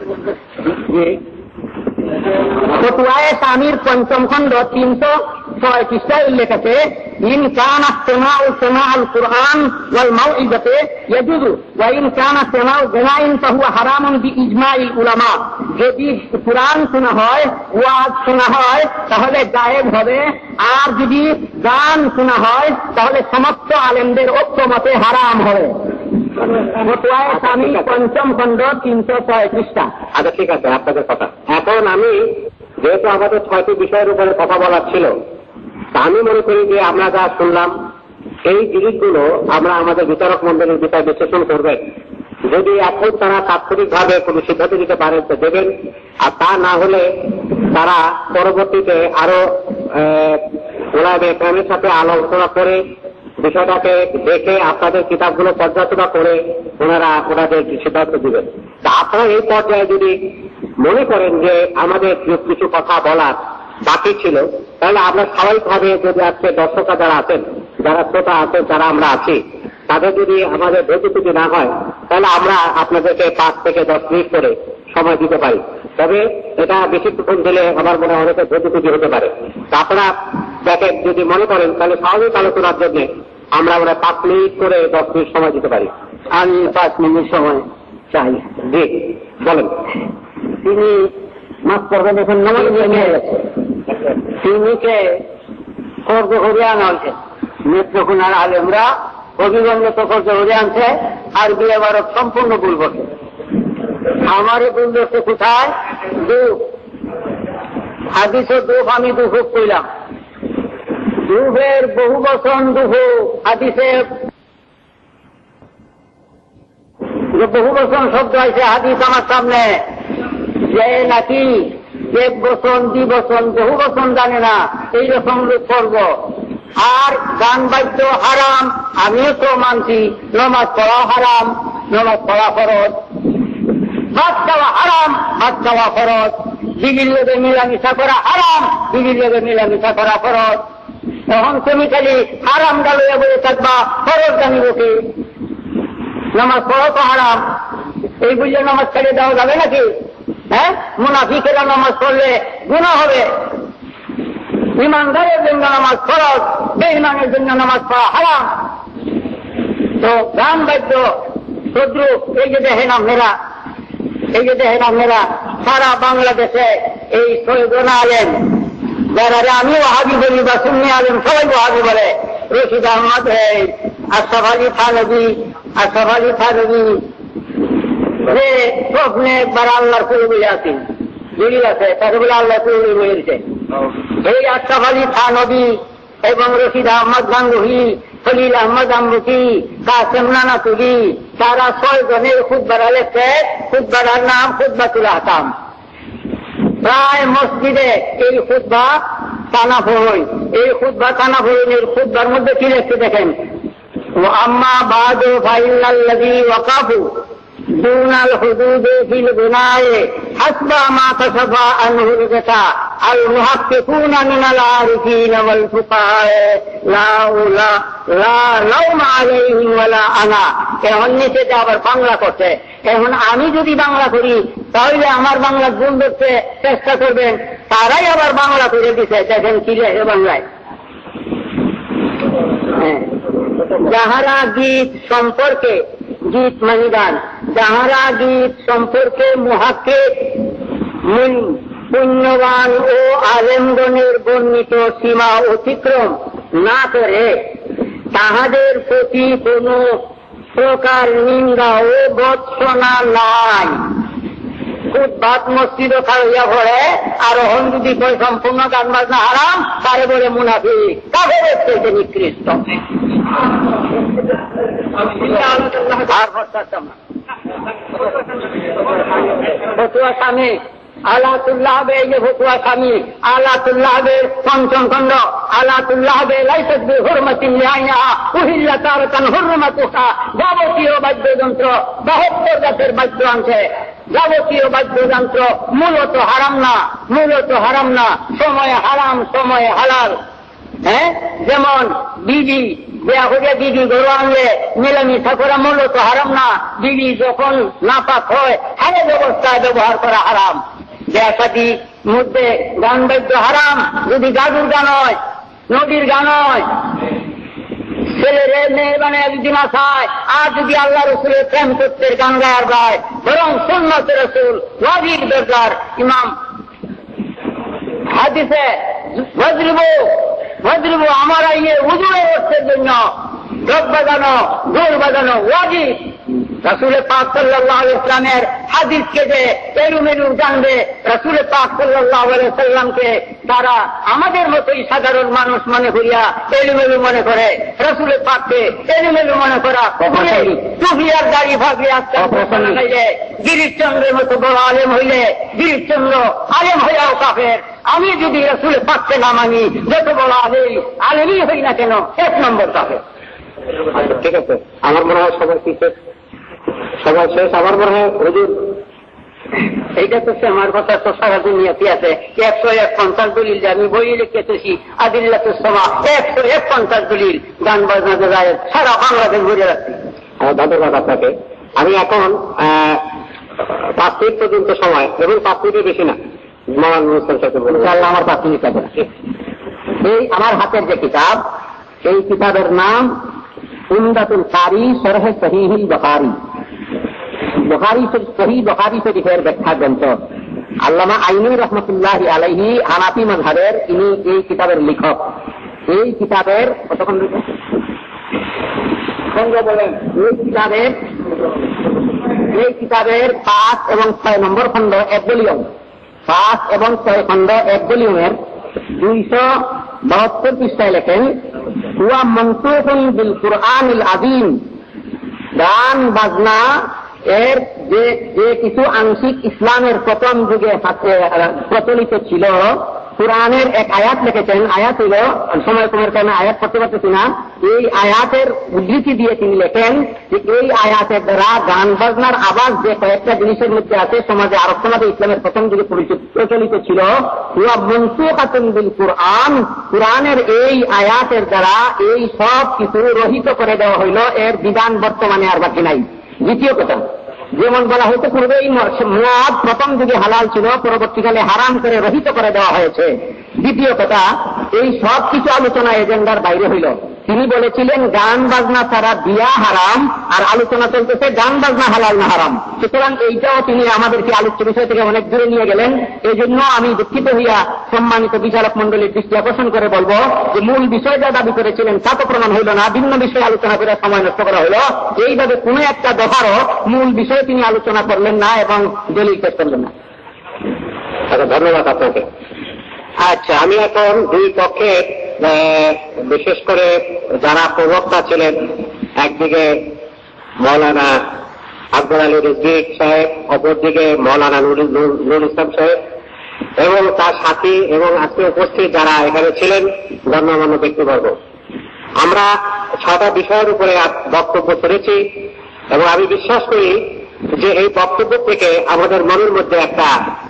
ফতোয়ায়ে সানির 5ম খণ্ড 306 পৃষ্ঠায় উল্লেখ আছে, ইন কানা ইসতিমাউল কুরআন ওয়াল মাউইযাতি ইয়াজুজু ওয়া ইন কানা ইসতিমাউ গানাইন ফাহুয়া হারামুন বিইজমাইল উলামা। যদি কুরআন শোনা হয়, ওয়াজ শোনা হয় তাহলে জায়েজ হবে, আর যদি গান শোনা হয় তাহলে সমস্ত আলেমদের ঐক্যমতে হারাম হবে। ফতোয়ায়ে সানি 5ম খণ্ড 306 পৃষ্ঠা। আচ্ছা ঠিক আছে, আপনাদের কথা। এখন আমি যেহেতু আমাদের 6টি বিষয়ের উপরে কথা বলার ছিল, তা আমি মনে করি যে আমরা যা শুনলাম এই জিনিসগুলো আমরা আমাদের বিচারক মন্ডলীর বিচার বিশ্লেষণ করবেন। যদি এখন তারা তাৎক্ষণিকভাবে কোনো সিদ্ধান্ত দিতে পারেন তো দেবেন, আর তা না হলে তারা পরবর্তীতে আরো ওলামে কেরামের সাথে আলোচনা করে বিষয়টাকে দেখে আপনাদের কিতাবগুলো পর্যালোচনা করে ওনাদের সিদ্ধান্ত দিবেন। তা আপনারা এই পর্যায়ে যদি মনে করেন যে আমাদের কিছু কথা বলার বাকি ছিল, তাহলে আমরা স্বাভাবিকভাবে যদি আজকে দর্শকরা যারা আছেন, যারা শ্রোতা আছেন, যারা আমরা আছি, তাদের যদি আমাদের ধৈর্যচ্যুতি না হয় তাহলে আমরা আপনাদেরকে 5 থেকে 10 মিনিট করে সময় দিতে পারি। তবে এটা বেশিক্ষণ দিলে আমার মনে হয় অনেকে ধৈর্যচ্যুতি হতে পারে। তা আপনারা দেখেন, যদি মনে করেন তাহলে স্বাভাবিক আলোচনার জন্য আমরা 5 মিনিট করে 10 মিনিট সময় দিতে পারি। আমি 5 মিনিট সময় চাই। জি বলেন। তিনি মাফ করবেন, এখন নামাজ নিয়ে গেছে, তিনিকে কর্জ করে আনা হয়েছে। নেত্রকোনার আলেমরা অভিগঞ্জত কর্জ করে আনছে, আর বিয়ে ভারত সম্পূর্ণ ভুল করছে। আমারই ভুল করছে কোথায়? দুঃখ হাদিসে দুঃখ, আমি দুঃখ কইলাম দুঃখের বহু বচন, দুঃখ হাদিসে বহু বচন শব্দ আছে হাদিস আমার সামনে, যে নাকি 1 বচন 2 বচন বহু বচন জানে না এইরকম লোক করব। আর গান বাদ্য হারাম, আমিও তো মানছি। নামাজ পড়া হারাম, নামাজ পড়া ফরজ। ভাত খাওয়া হারাম, ভাত খাওয়া ফরজ। বিবির লোকে মিলামিশা করা হারাম, বিবির লোকে মিলামিশা করা ফরজ। তখন তুমি খালি হারাম ডালিয়ে বলে থাকবা, ফরজ জানিব কি? নামাজ পড়া তো হারাম, এই বুঝলে নামাজ ছেড়ে দেওয়া যাবে নাকি? হ্যাঁ, মুনাফিকেরা নামাজ পড়লে গুনাহ হবে। ইমানদারের জন্য নামাজ ফরজ, বেঈমানের জন্য নামাজ পড়া হারাম। তো গান বাদ্য শত্রু, এই যে দেখেন আপনারা সারা বাংলাদেশে এই 6 জন আলেম, যারা আমি ওয়াহাবি বলি বা সুন্নি আলেম সবাই ওয়াহাবি বলে, রশিদ আহমদ, আশরাফ আলী থানভী, যে স্বপ্নে একবার আল্লাহর কুল বলে আছেন, বুঝি আছে তাকে বলে আল্লাহ কুল বলেছে। এই আশরাফ আলী থানভী এবং রশিদ আহমদ গাঙ্গুহি, খলিল আহমদ আমরুকি, কাসেম নানাতুবি, তারা 6 জনের খুতবা লেখছে। খুতবার নাম খুতবাতুল আহকাম। প্রায় মসজিদে এই খুতবা তানাফুর, এই খুতবা তানাফুরের খুতবার মধ্যে কি লিখছে দেখেন, وأما بعد فإن الذي وقفوا دون الحدود في البناء حسب ما كشف عنه الغطاء المحققون من العارفين والفقهاء لا لوم عليهم ولا أنا। এখন নিচে আবার বাংলা করছে। এখন আমি যদি বাংলা করি তাহলে আমার বাংলা ভুল ধরতে চেষ্টা করবেন, তারাই আবার বাংলা করে দিছে। দেখেন কি লেখে বাংলায়। যাহারা গীত সম্পর্কে, গীত মানে গান, যাহারা গীত সম্পর্কে মুহাক্কিক পুণ্যবান ও আলেমগণের বর্ণিত সীমা অতিক্রম না করে তাহাদের প্রতি কোন প্রকার নিন্দা ও ভৎসনা নাই। ভাত মসজিদও খাইয়া পড়ে আর হন যদি কই সম্পূর্ণ গান বাজনা হারাম, তারে বলে মুনাফিক, কাফেরের চাইতে নিকৃষ্ট। ফতুয়া স্বামী আলাতুল্লাহ হবে, এই যে ফতুয়া স্বামী আলাতুল্লাহ হবে পঞ্চম খণ্ড, আলাতুল্লাহ হবে লাইসাত বিহুরমাতিন লিআইনিহা উহিল্লা তারাতান হুরমাতুহা। যাবতীয় বাদ্যযন্ত্র 72 জাতের বাদ্য আছে, যাবতীয় বাদ্যযন্ত্র মূলত হারাম না, মূলত হারাম না, সময়ে হারাম সময়ে হালাল। হ্যাঁ, যেমন বিবি বিয়া করে বিবি ঘর আনলে মেলামেশা করা মূলত হারাম না, বিবি যখন নাপাক হয় হারের ব্যবস্থায় ব্যবহার করা হারাম। বিয়া মধ্যে গান বাদ্য হারাম, যদি গাজুর গান হয়, নদীর গান হয়, ছেলের মেয়ের মানে যদি না চায়, আর যদি আল্লাহ রসুলের প্রেম করতে গান গায়ার গায়, বরং সুন্নতে রসুল ওয়াজিব দরকার। ইমাম হাদিসে ভদ্রব আমার ইয়ে উজুরে ওঠের জন্য ঢোক বাজানো, ঢোল বাজানো ওয়াজিব। রাসূল পাক সাল্লাল্লাহু আলাইহি ওয়াসাল্লামের হাদিসকে যে এলুমেলু জানবে, রাসূল পাক সাল্লাল্লাহু আলাইহি ওয়াসাল্লামকে তারা আমাদের মতোই সাধারণ মানুষ মনে করিয়া এলুমেলু মনে করে। রাসূল পাককে এলুমেলু মনে করা টুপিয়ার দাড়ি ভাগে আসতে হইলে, গিরিশচন্দ্রের মতো বড় আলেম হইলে গিরিশচন্দ্র আলেম হইয়াও কাফের। আমি যদি রাসূল পাককে না মানি, যত বড় আলেমই হই না কেন, 1 নম্বর কাফের। ঠিক আছে, আমার মনে হয় সবার কি শেষ, সবার শেষ। আমার মনে হয় হুজুর এইটা তো আমার কথা তো সারা দুনিয়াতে আছে। 151 দলিল যে আমি বই লিখেছি, আদিল্লাতুস সামা 151 দলিল গান বাজনা জায়েজ সারা বাংলাদেশ ঘুরে রাখছি। ধন্যবাদ আপনাকে। আমি এখন 5 মিনিট পর্যন্ত সময়, এবং 5 মিনিটের বেশি না, আমার 5 মিনিট লাগবে। এই আমার হাতের যে কিতাব, এই কিতাবের নাম উমদাতুল কারি শরহে সহিহুল বুখারী। সহিহ বুখারী শরীফের ব্যাখ্যা গ্রন্থ। আল্লামা আইনী রহমতুল্লাহি আলাইহি হানাফি মাযহাবের, ইনি এই কিতাবের লেখক। এই কিতাবের কতক্ষণ বলেন, এই কিতাবের 5 এবং 6 নম্বর খণ্ড, 1 ভলিউম, 5 এবং 6 খণ্ড 1 ভলিউমের 272 পৃষ্ঠায় লেখেন, হুয়া মানসুখুন বিল কুরআনিল আযীম। গান বাজনা এর যে কিছু আংশিক ইসলামের প্রথম যুগে প্রচলিত ছিল, কুরআনের এক আয়াত লিখেছেন। আয়াত হইল, সময় কমের কারণে আয়াত করতে পারতেছি না, এই আয়াতের উদ্ধৃতি দিয়ে তিনি লেখেন যে এই আয়াতের দ্বারা গান বাজনার আওয়াজ যে কয়েকটা জিনিসের মধ্যে আছে সমাজে আরব সমাজে ইসলামের প্রথম যুগে প্রচলিত ছিল, হুয়া মানসুখাতুন বিল কুরআন। কুরআনের এই আয়াতের দ্বারা এই সব কিছু রহিত করে দেওয়া হইল, এর বিধান বর্তমানে আর বাকি নাই। দ্বিতীয় কথা, যেমন বলা হয়তো পূর্বেই মদ প্রথম যুগে হালাল ছিল, পরবর্তীকালে হারাম করে রহিত করে দেওয়া হয়েছে। দ্বিতীয় কথা, এই সব কিছু আলোচনা এজেন্ডার বাইরে হইল। তিনি বলেছিলেন গান বাজনা ছাড়া বিয়া হারাম, আর আলোচনা চলতেছে গান বাজনা হালাল না হারাম। সুতরাং এইটাও তিনি আমাদেরকে আলোচ্য বিষয় থেকে অনেক দূরে নিয়ে গেলেন। এই জন্য আমি দুঃখিত হইয়া সম্মানিত বিচারক মন্ডলীর দৃষ্টি আকর্ষণ করে বলবো যে মূল বিষয় যা দাবি করেছিলেন তা তো প্রমাণ হইল না, ভিন্ন বিষয়ে আলোচনা করে সময় নষ্ট করা হইল। এইভাবে কোন একটা দফারও মূল বিষয়ে তিনি আলোচনা করলেন না এবং দলিল পেশ করলেন না। ধন্যবাদ আপনাকে। আচ্ছা, আমি এখন দুই পক্ষে, বিশেষ করে যারা প্রবক্তা ছিলেন, একদিকে মৌলানা আকবর আলী রিজভী সাহেব, অপরদিকে মৌলানা নুরুল ইসলাম সাহেব এবং তার সাথী এবং আজকে উপস্থিত যারা এখানে ছিলেন গণ্যমান্য ব্যক্তিবর্গ, আমরা 6টা বিষয়ের উপরে বক্তব্য করেছি এবং আমি বিশ্বাস করি যে এই বক্তব্য থেকে আমাদের মনের মধ্যে একটা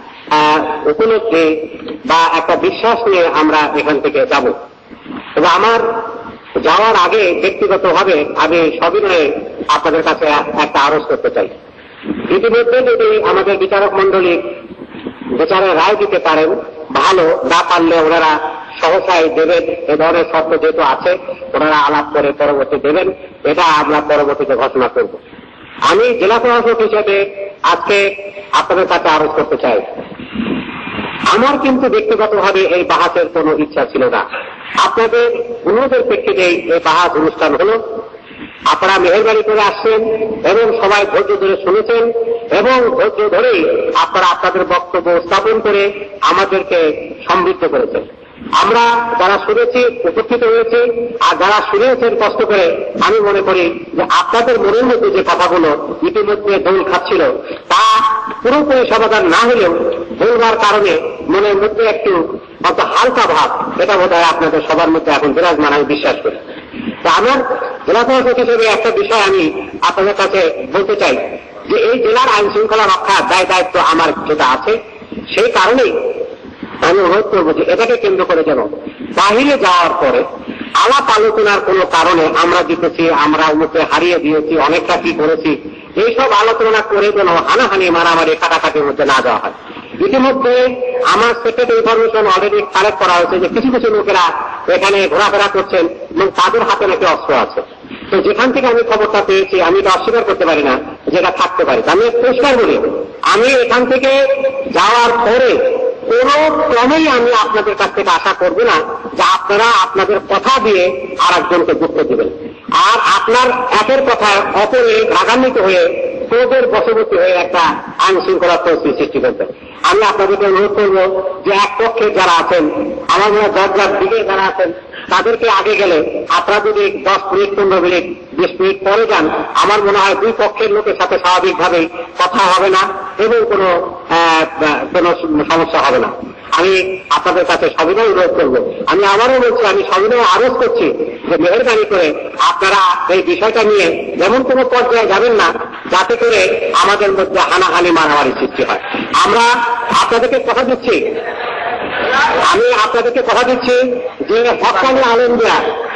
উপলব্ধি বা একটা বিশ্বাস নিয়ে আমরা এখান থেকে যাব। তবে আমার যাওয়ার আগে ব্যক্তিগতভাবে আমি সবিনয়ে আপনাদের কাছে একটা আরজ করতে চাই। ইতিমধ্যে যদি আমাদের বিচারক মন্ডলী বিচারের রায় দিতে পারেন ভালো, না পারলে ওনারা সহসায় দেবেন। এ ধরনের শর্ত যেহেতু আছে ওনারা আলাপ করে পরবর্তী দেবেন, এটা আমরা পরবর্তীতে ঘোষণা করব। আমি জেলা প্রশাসক হিসেবে আজকে আপনাদের কাছে আরজ করতে চাই, আমার কিন্তু ব্যক্তিগতভাবে এই বাহাসের কোনো ইচ্ছা ছিল না। আপনাদের অনুরোধের প্রেক্ষিতে এই বাহাস অনুষ্ঠান হল। আপনারা মেহেরবানি করে আসছেন এবং সবাই ধৈর্য ধরে শুনেছেন এবং ধৈর্য ধরেই আপনারা আপনাদের বক্তব্য স্থাপন করে আমাদেরকে সমৃদ্ধ করেছেন। আমরা যারা শুনেছি উপস্থিত হয়েছি, আর যারা শুনেছেন কষ্ট করে, আমি মনে করি যে আপনাদের মনের মধ্যে যে কথাগুলো ইতিমধ্যে দোল খাচ্ছিল তা পুরোপুরি সমাধান না হলেও বলবার কারণে মনের মধ্যে একটু অত হালকা ভাব, এটা বোধ হয় আপনাদের সবার মধ্যে এখন বিরাজমান, আমি বিশ্বাস করি। তা আমার জেলা প্রশাসক হিসেবে একটা বিষয় আমি আপনাদের কাছে বলতে চাই যে এই জেলার আইন শৃঙ্খলা রক্ষার দায় দায়িত্ব আমার যেটা আছে, সেই কারণেই আমি অনুরোধ করবো যে এটাকে কেন্দ্র করে যেন বাহিরে যাওয়ার পরে আলাপ আলোচনার কোনো কারণে আমরা জিতেছি, আমরা অমুকে হারিয়ে দিয়েছি, অনেকটা কি করেছি, এইসব আলোচনা করে যেন হানাহানি মারামারি কাটাকাটির মধ্যে না যাওয়া হয়। ইতিমধ্যে আমার সেক্রেট ইনফরমেশন অলরেডি কালেক্ট করা হয়েছে যে কিছু কিছু লোকেরা এখানে ঘোরাফেরা করছেন এবং তাদের হাতে নাকি অস্ত্র আছে। তো যেখান থেকে আমি খবরটা পেয়েছি, আমি এটা অস্বীকার করতে পারি না যেটা থাকতে পারে। আমি পরিষ্কার বলি, আমি এখান থেকে যাওয়ার পরে কোন ক্রমেই আমি আপনাদের কাছ থেকে আশা করব না যে আপনারা আপনাদের কথা দিয়ে আর একজনকে যুক্ত দেবেন, আর আপনার একের কথায় অপরে রাগান্বিত হয়ে ক্রোধের বশবর্তী হয়ে একটা আইন শৃঙ্খলা পরিস্থিতি সৃষ্টি করবেন। আমি আপনাদেরকে অনুরোধ করব যে এক পক্ষে যারা আছেন, আমার মনে হয় দরজার দিকে যারা আছেন, তাদেরকে আগে গেলে আপনারা যদি 10 মিনিট 15 মিনিট 20 মিনিট পরে যান, আমার মনে হয় দুই পক্ষের লোকের সাথে স্বাভাবিকভাবেই কথা হবে না এবং কোনো সমস্যা হবে না। আমি আপনাদের কাছে সবিনয় অনুরোধ করব। আমি আবারও বলছি, আমি সবিনয় আরোপ করছি যে মেহেরবানি করে আপনারা এই বিষয়টা নিয়ে এমন কোনো পর্যায়ে যাবেন না যাতে করে আমাদের মধ্যে হানাহানি মারামারি সৃষ্টি হয়। আমরা আপনাদেরকে কথা দিচ্ছি, যে হকানি আলেম দেয়া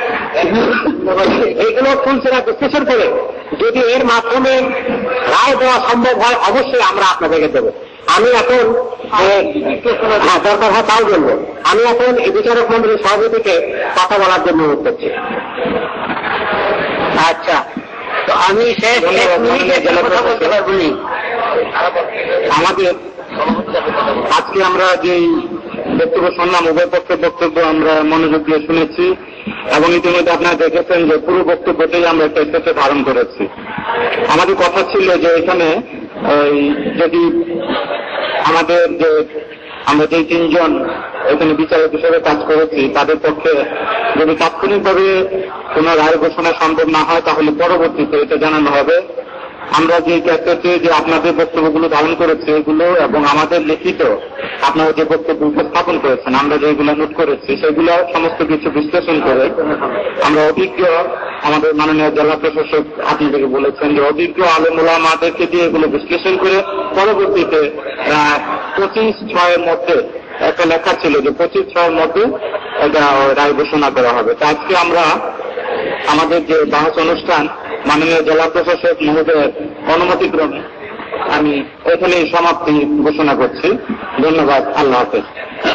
এইগুলো ফুলসেরা বিশ্লেষণ করে যদি এর মাধ্যমে রায় দেওয়া সম্ভব হয় অবশ্যই আমরা আপনাদেরকে দেবো। আমি এখন দরকার হয় তাও বলবো। আমি এখন এই বিচারক মন্ডলীর সভাপতিকে কথা বলার জন্য অনুরোধ করছি। আচ্ছা, তো আমি কথা বলতে পারবো নি। আমাদের আজকে আমরা যে বক্তব্য শুনলাম, উভয় পক্ষের বক্তব্য আমরা মনোযোগ দিয়ে শুনেছি এবং ইতিমধ্যে আপনারা দেখেছেন যে পুরো বক্তব্যটাই আমরা টেস্টে ধারণ করেছি। আমাদের কথা ছিল যে এখানে যদি আমাদের যে আমরা যে 3 জন এখানে বিচারক হিসেবে কাজ করেছি তাদের পক্ষে যদি তাৎক্ষণিকভাবে কোন রায় ঘোষণা সম্ভব না হয় তাহলে পরবর্তীতে এটা জানানো হবে। আমরা যে ক্ষেত্রে যে আপনাদের বক্তব্যগুলো ধারণ করেছি এগুলো এবং আমাদের লিখিত আপনারা যে বক্তব্য উপস্থাপন করেছেন, আমরা যেগুলো নোট করেছি সেগুলো সমস্ত কিছু বিশ্লেষণ করে আমরা অভিজ্ঞ, আমাদের মাননীয় জেলা প্রশাসক আপনাদেরকে বলেছেন যে অভিজ্ঞ আলেম ওলামাদেরকে দিয়ে এগুলো বিশ্লেষণ করে পরবর্তীতে 25/6 মধ্যে একটা লেখা ছিল যে 25/6 মধ্যে এটা রায় ঘোষণা করা হবে। তা আজকে আমরা আমাদের যে বাহাস অনুষ্ঠান মাননীয় জেলা প্রশাসক মহোদয়ের অনুমতিক্রমে আমি এখানে সমাপ্তি ঘোষণা করছি। ধন্যবাদ। আল্লাহ হাফেজ।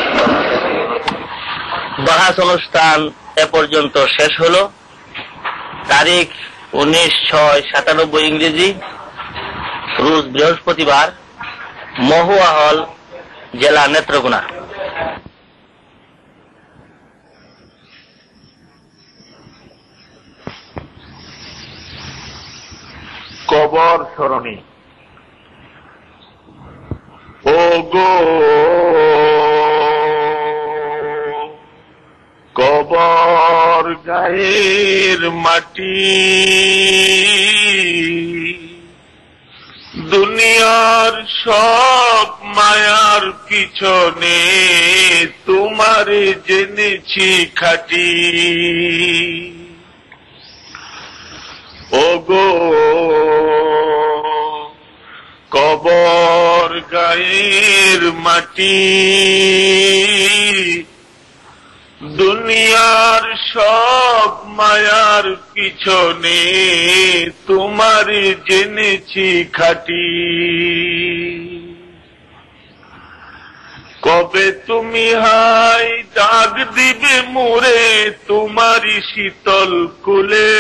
বাহাস অনুষ্ঠান এ পর্যন্ত শেষ হল। তারিখ 19/6/97 ইংরেজি, রোজ বৃহস্পতিবার, মহুয়া হল, জেলা নেত্রকোনা। কবর সরণি। ও গো কবর গায়ের মাটি, দুনিয়ার সব মায়ার পিছনে তোমারে জেনেছি খাটি। ওগো কবর গায়ের মাটি, দুনিয়ার সব মায়ার পিছনে তোমারে জেনেছি খাঁটি। কবে তুমি হাই ডাক দিবে মোরে তোমারি শীতল কুলে,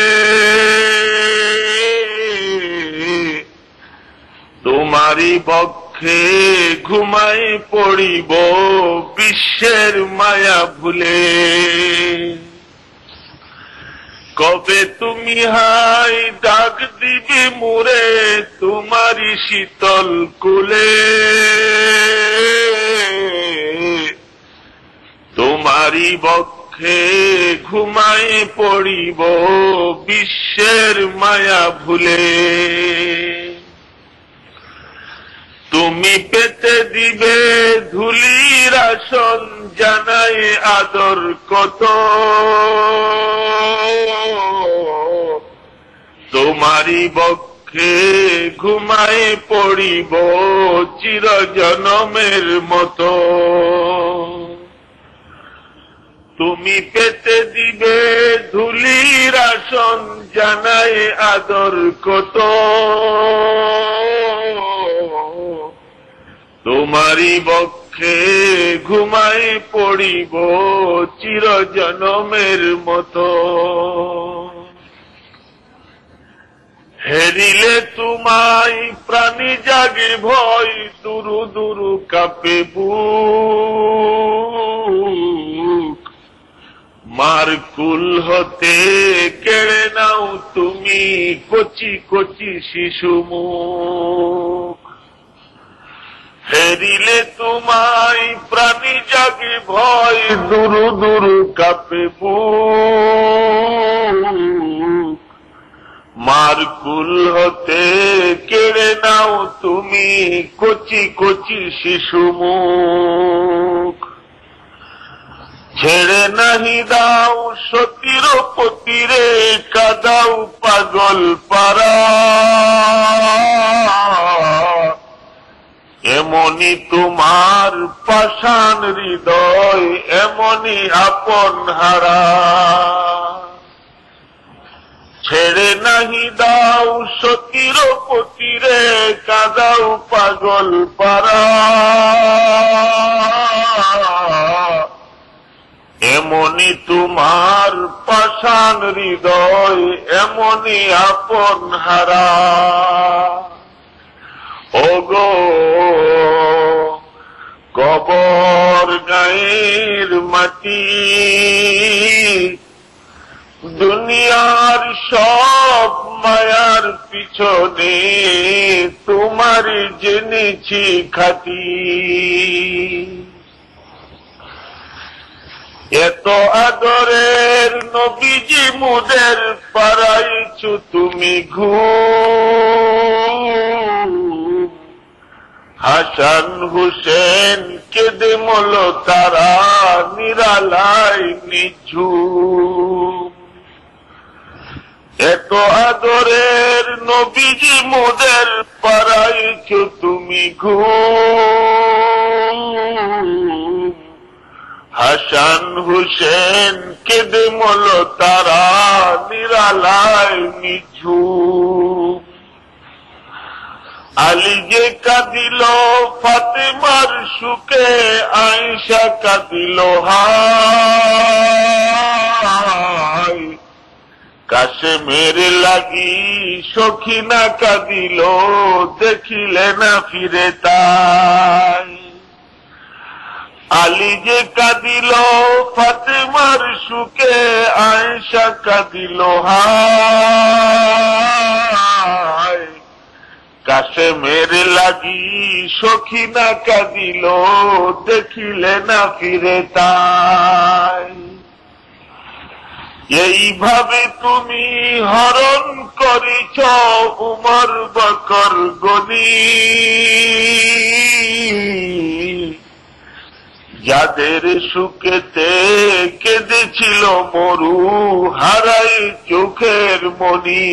তোমারি বক্ষে ঘুমাই পড়িব বিশ্বের মায়া ভুলে। কবে তুমি হাই ডাক দিবে মোরে তোমারি শীতল কুলে, তোমারি বক্ষে ঘুমাই পড়িব বিশ্বের মায়া ভুলে। তুমি পেতে দিবে ধুলির আসন জানাই আদর কত, তোমারি বক্ষে ঘুমাই পড়িব চির জনমের মতো। তুমি পেতে দিবে ধুলির আসন জানাই আদর কত, তোমারি বক্ষে ঘুমাই পড়িব চির জনমের মতো। হেরিলে তোমায় প্রাণী জাগে ভয়, দুরু দুরু কাঁপে বুক। মার কুল হতে কেড়ে নাও তুমি কচি কচি শিশু মুখ। হেরিলে তোমায় প্রাণী জাগে ভয়, দুরু দুরু কাঁপে বুক। মার কুল হতে কেড়ে নাও তুমি কচি কচি শিশু মুখ। ছেড়ে নাহি দাও সতীর পতিরে কাদাও পাগল পারা, এমনি তোমার পাষাণ হৃদয় এমনি আপন হারা। ছেড়ে নাহি দাও সতীর পতিরে কাদাও পাগল পারা, এমনি তোমার পাষাণ হৃদয় এমনি আপন হারা। ওগো কবর গায়ের মাটি, দুনিয়ার সব মায়ার পিছনে তোমারি জেনেছি খাঁটি। এত আদরের নবীজি মুদের পারাইছো তুমি ঘুম। হাসান হুসেন কেঁদে মল তারা নিরালায় নিঝুম। এত আদরের নবীজি মুদের পারাইছো তুমি ঘুম। হাসান হুসেন কেঁদে মল তারা নিরালায় নিঝুম। আলী যে কাঁদিল ফাতেমার সুখে, আয়েশা কাঁদিল হায়। কাশেমের লাগি সখিনা কাঁদিল, দেখিলে না ফিরে তাই। আলী যে কাঁদিল ফাতেমার সুখে, আয়েশা কাঁদিল হায়। কাশেমের লাগি সখিনা কাঁদিল, দেখিলে না ফিরে তাই। এইভাবে তুমি হরণ করিছ উমর বকর গনি, যাদের সুখেতে কেঁদেছিল মরু হারাই চোখের মনি,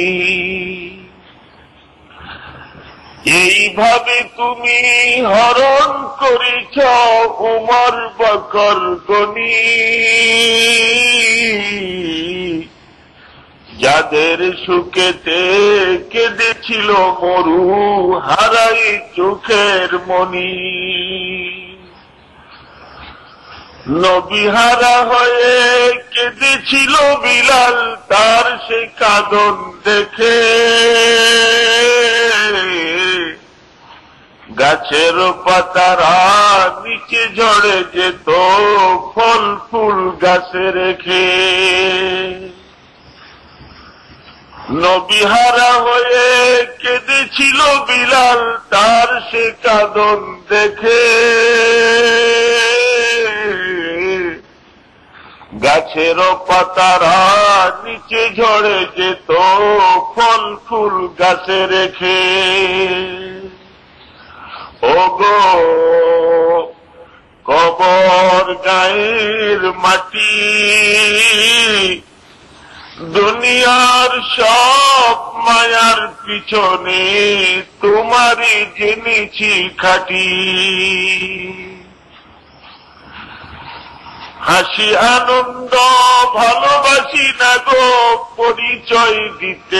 এইভাবে তুমি হরণ করেছ উমর বকর গনি। যাদের সুখেতে কেঁদেছিল মরু হারাই চোখের মনি, নবীহারা হয়ে কেঁদেছিল বিলাল তার সে কাঁদন দেখে। গাছের পাতারা নিচে ঝরে যেত ফল ফুল গাছে রেখে। নবীহারা হয়ে কেঁদেছিল বিলাল তার সে কাঁদন দেখে। গাছের পাতারা নিচে ঝরে যেত ফল ফুল গাছে রেখে। ওগো কবর গায়ের মাটি, দুনিয়ার সব মায়ার পিছনে তোমারই জেনেছি খাটি। হাসি আনন্দ ভালোবাসি না গো পরিচয় দিতে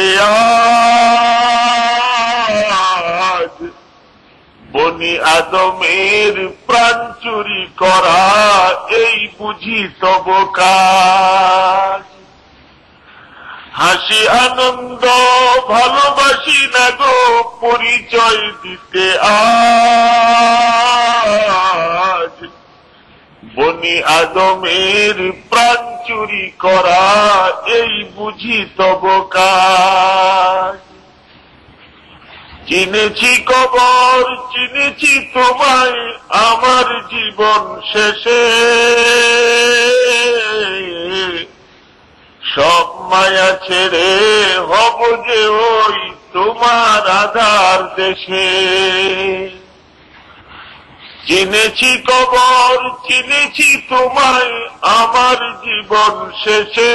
আজ। বনি আদমের প্রাণ চুরি করা এই বুঝি তব কাজ। হাসি আনন্দ ভালোবাসি না গো পরিচয় দিতে আজ। বনি আদমের প্রাণ চুরি করা এই বুঝি তব কাজ। চিনেছি কবর চিনেছি তোমায় আমার জীবন শেষে, সব মায়া ছেড়ে হব যে ওই তোমার আধার দেশে। চিনেছি কবর চিনেছি তোমায় আমার জীবন শেষে,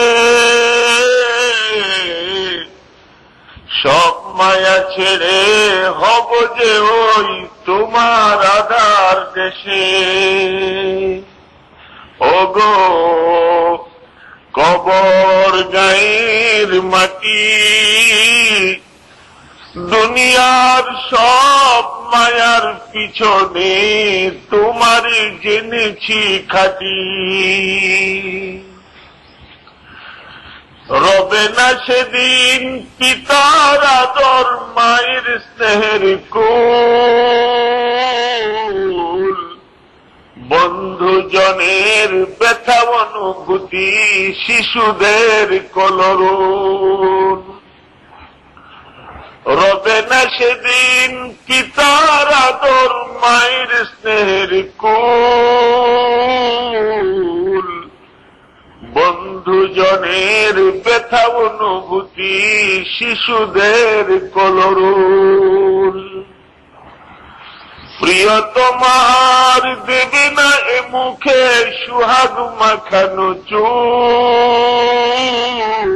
সব মায়া ছেড়ে হব যে ওই তোমার আধার দেশে। ওগো কবর গায়ের মাটি, দুনিয়ার সব মায়ার পিছনে তোমার জেনেছি খাটি। রবে না সেদিন পিতার আদর মায়ের স্নেহের কুল, বন্ধুজনের ব্যথা অনুভূতি শিশুদের কলরুন। রবে না সেদিন পিতার আদর মায়ের স্নেহের কুল, বন্ধুজনের ব্যথা অনুভূতি শিশুদের কলরুল। প্রিয়তমার দেবে না এ মুখে সুহাগ মাখানো চুল,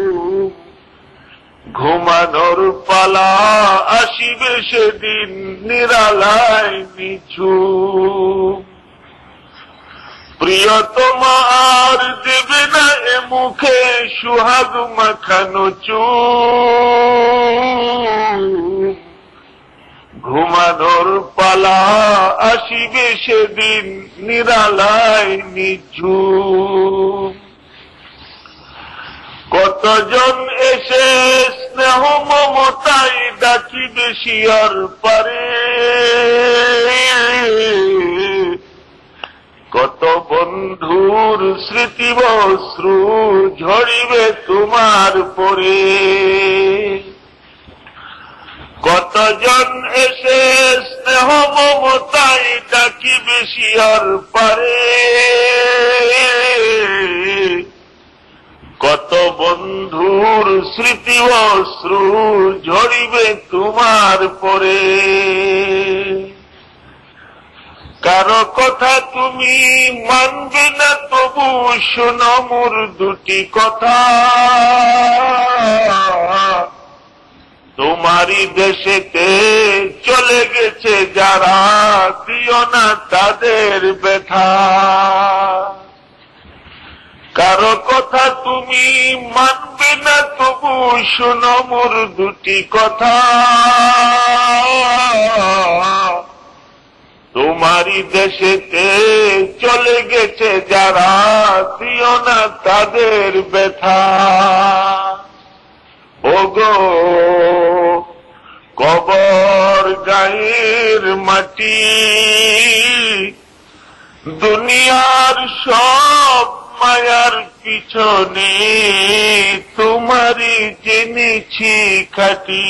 ঘুমানোর পালা আসিবে সেদিন নিরালায় নিঝুম। প্রিয়তমার দেবে না এ মুখে সুহাগ মাখানো চুল, ঘুমানোর পালা আসিবে সেদিন নিরালায় নিঝুম। কতজন এসে স্নেহ মমতায় ডাকিবে শিয়র পারে, কত বন্ধুর স্মৃতি বস্ত্রু ঝরিবে তোমার পরে। কতজন এসে স্নেহ মমতায় ডাকিবে শিয়র পারে, কত বন্ধুর স্মৃতি অশ্রু ঝরিবে তোমার পরে। কারো কথা তুমি মানবে না, তবু শোনো মোর দুটি কথা। তোমারই দেশেতে চলে গেছে যারা, দিও না তাদের ব্যথা। কারো কথা তুমি মানবে না, তবু শোনো মোর দুটি কথা। তোমারই দেশেতে চলে গেছে যারা, দিও না তাদের ব্যথা। ওগো কবর গায়ের মাটি, দুনিয়ার সব মায়ার পিছনে তোমারই জেনেছি খাটি।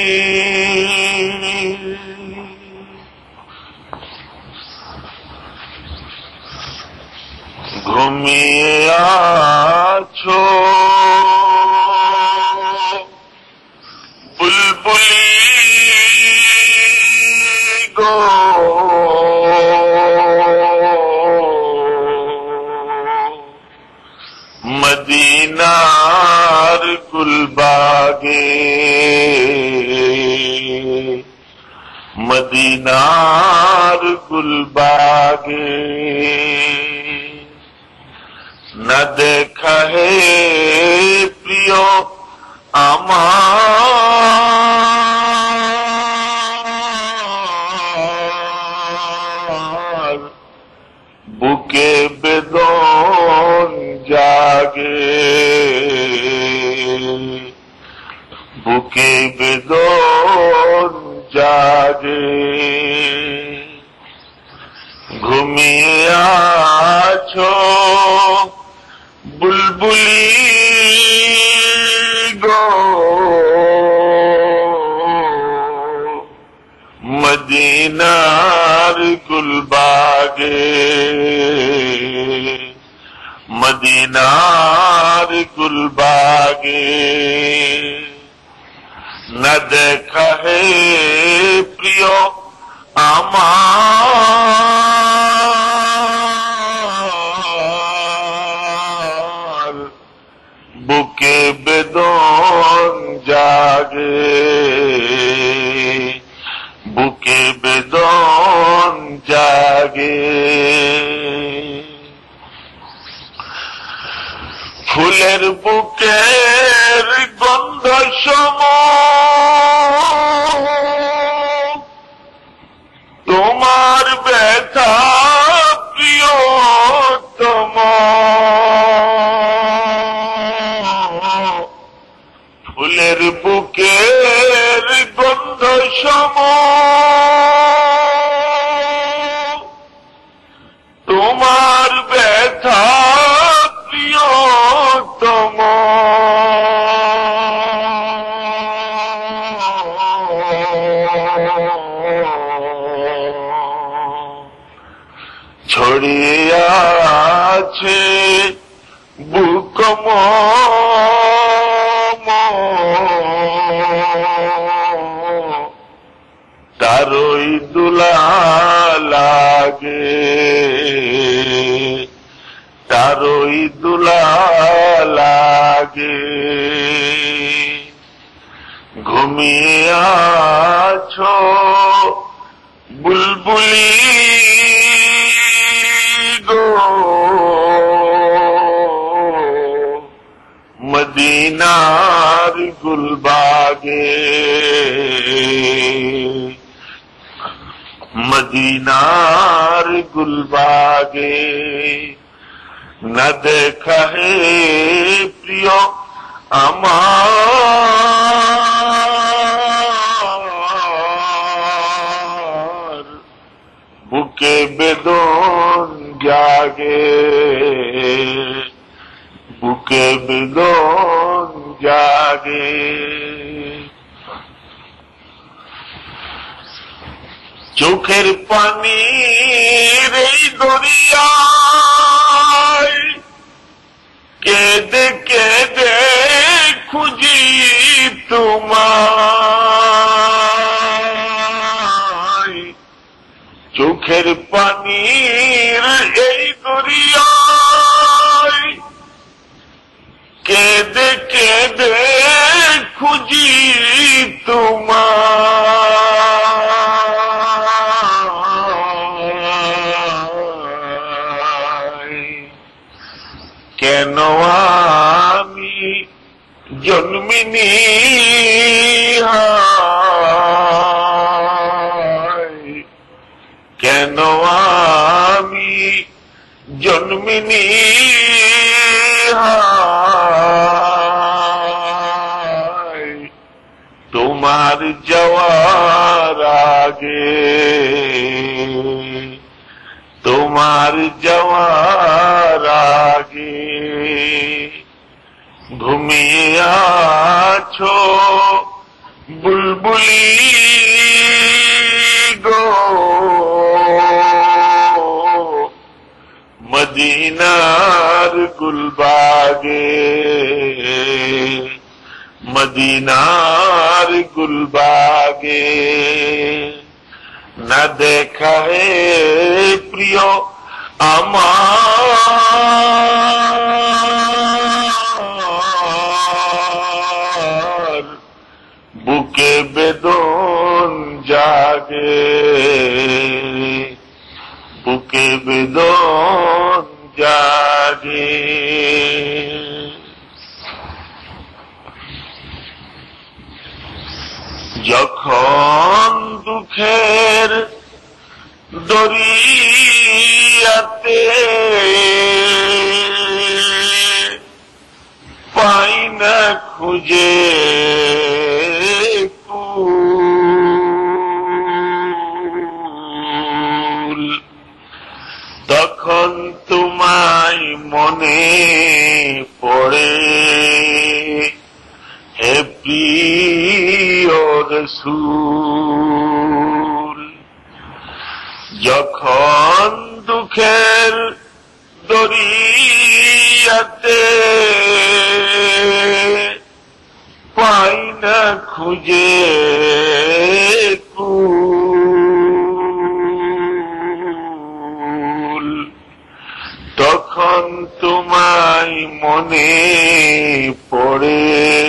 ঘুমিয়ে আছো বুলবুলি গো, মদিনার গুলবাগে, মদিনার গুলবাগে। না দেখা হে প্রিয় আমার, বুকে বেদন জাগে, বুকে বেদন জাগে। ঘুমিয়ে আছো বুলবুলি গো, মদিনার গুলবাগে, মদিনার গুলবাগে। না দেখা হে প্রিয় আমার, বুকে বেদন জাগে, বুকে বেদন জাগে। ফুলের বুকের গন্ধ সম তোমার ব্যথা প্রিয়তম। ফুলের বুকের গন্ধ সম তোমার ব্যথা প্রিয়তম। ছড়িয়ে আছে বুকম তারই দুলা লাগে, তারই দুলা লাগে। ঘুমিয়ে আছো বুলবুলি গো, মদিনার গুলবাগে, মদিনার গুলবাগে। না দেখা হে প্রিয় আমার, বুকে বেদন জাগে, বুকে বেদন জাগে। চোখের পানির এই দরিয়ায় কেঁদে কেঁদে খুঁজি তোমায়। চোখের চোখের পানির এই দরিয়ায় কেঁদে কেঁদে খুঁজি তোমায়, কেন আমি জন্মিনি কেন আমি জন্মিনি তোমার যাওয়ার আগে, তোমার যাওয়ার আগে ঘুমিয়ে আছো বুলবুলি গো মদিনার গুলবাগে, মদিনার গুলবাগে না দেখা হে প্রিয় আমার, বুকে বেদন জাগে, বুকে বেদন জাগে। যখন দুঃখের দরিয়াতে পাই না খুঁজে কুল, তখন তোমায় মনে পড়ে হে প্রিয় রাসূল। যখন দুঃখের দরিয়াতে পাই না খুঁজে কুল, তখন তোমায় মনে পড়ে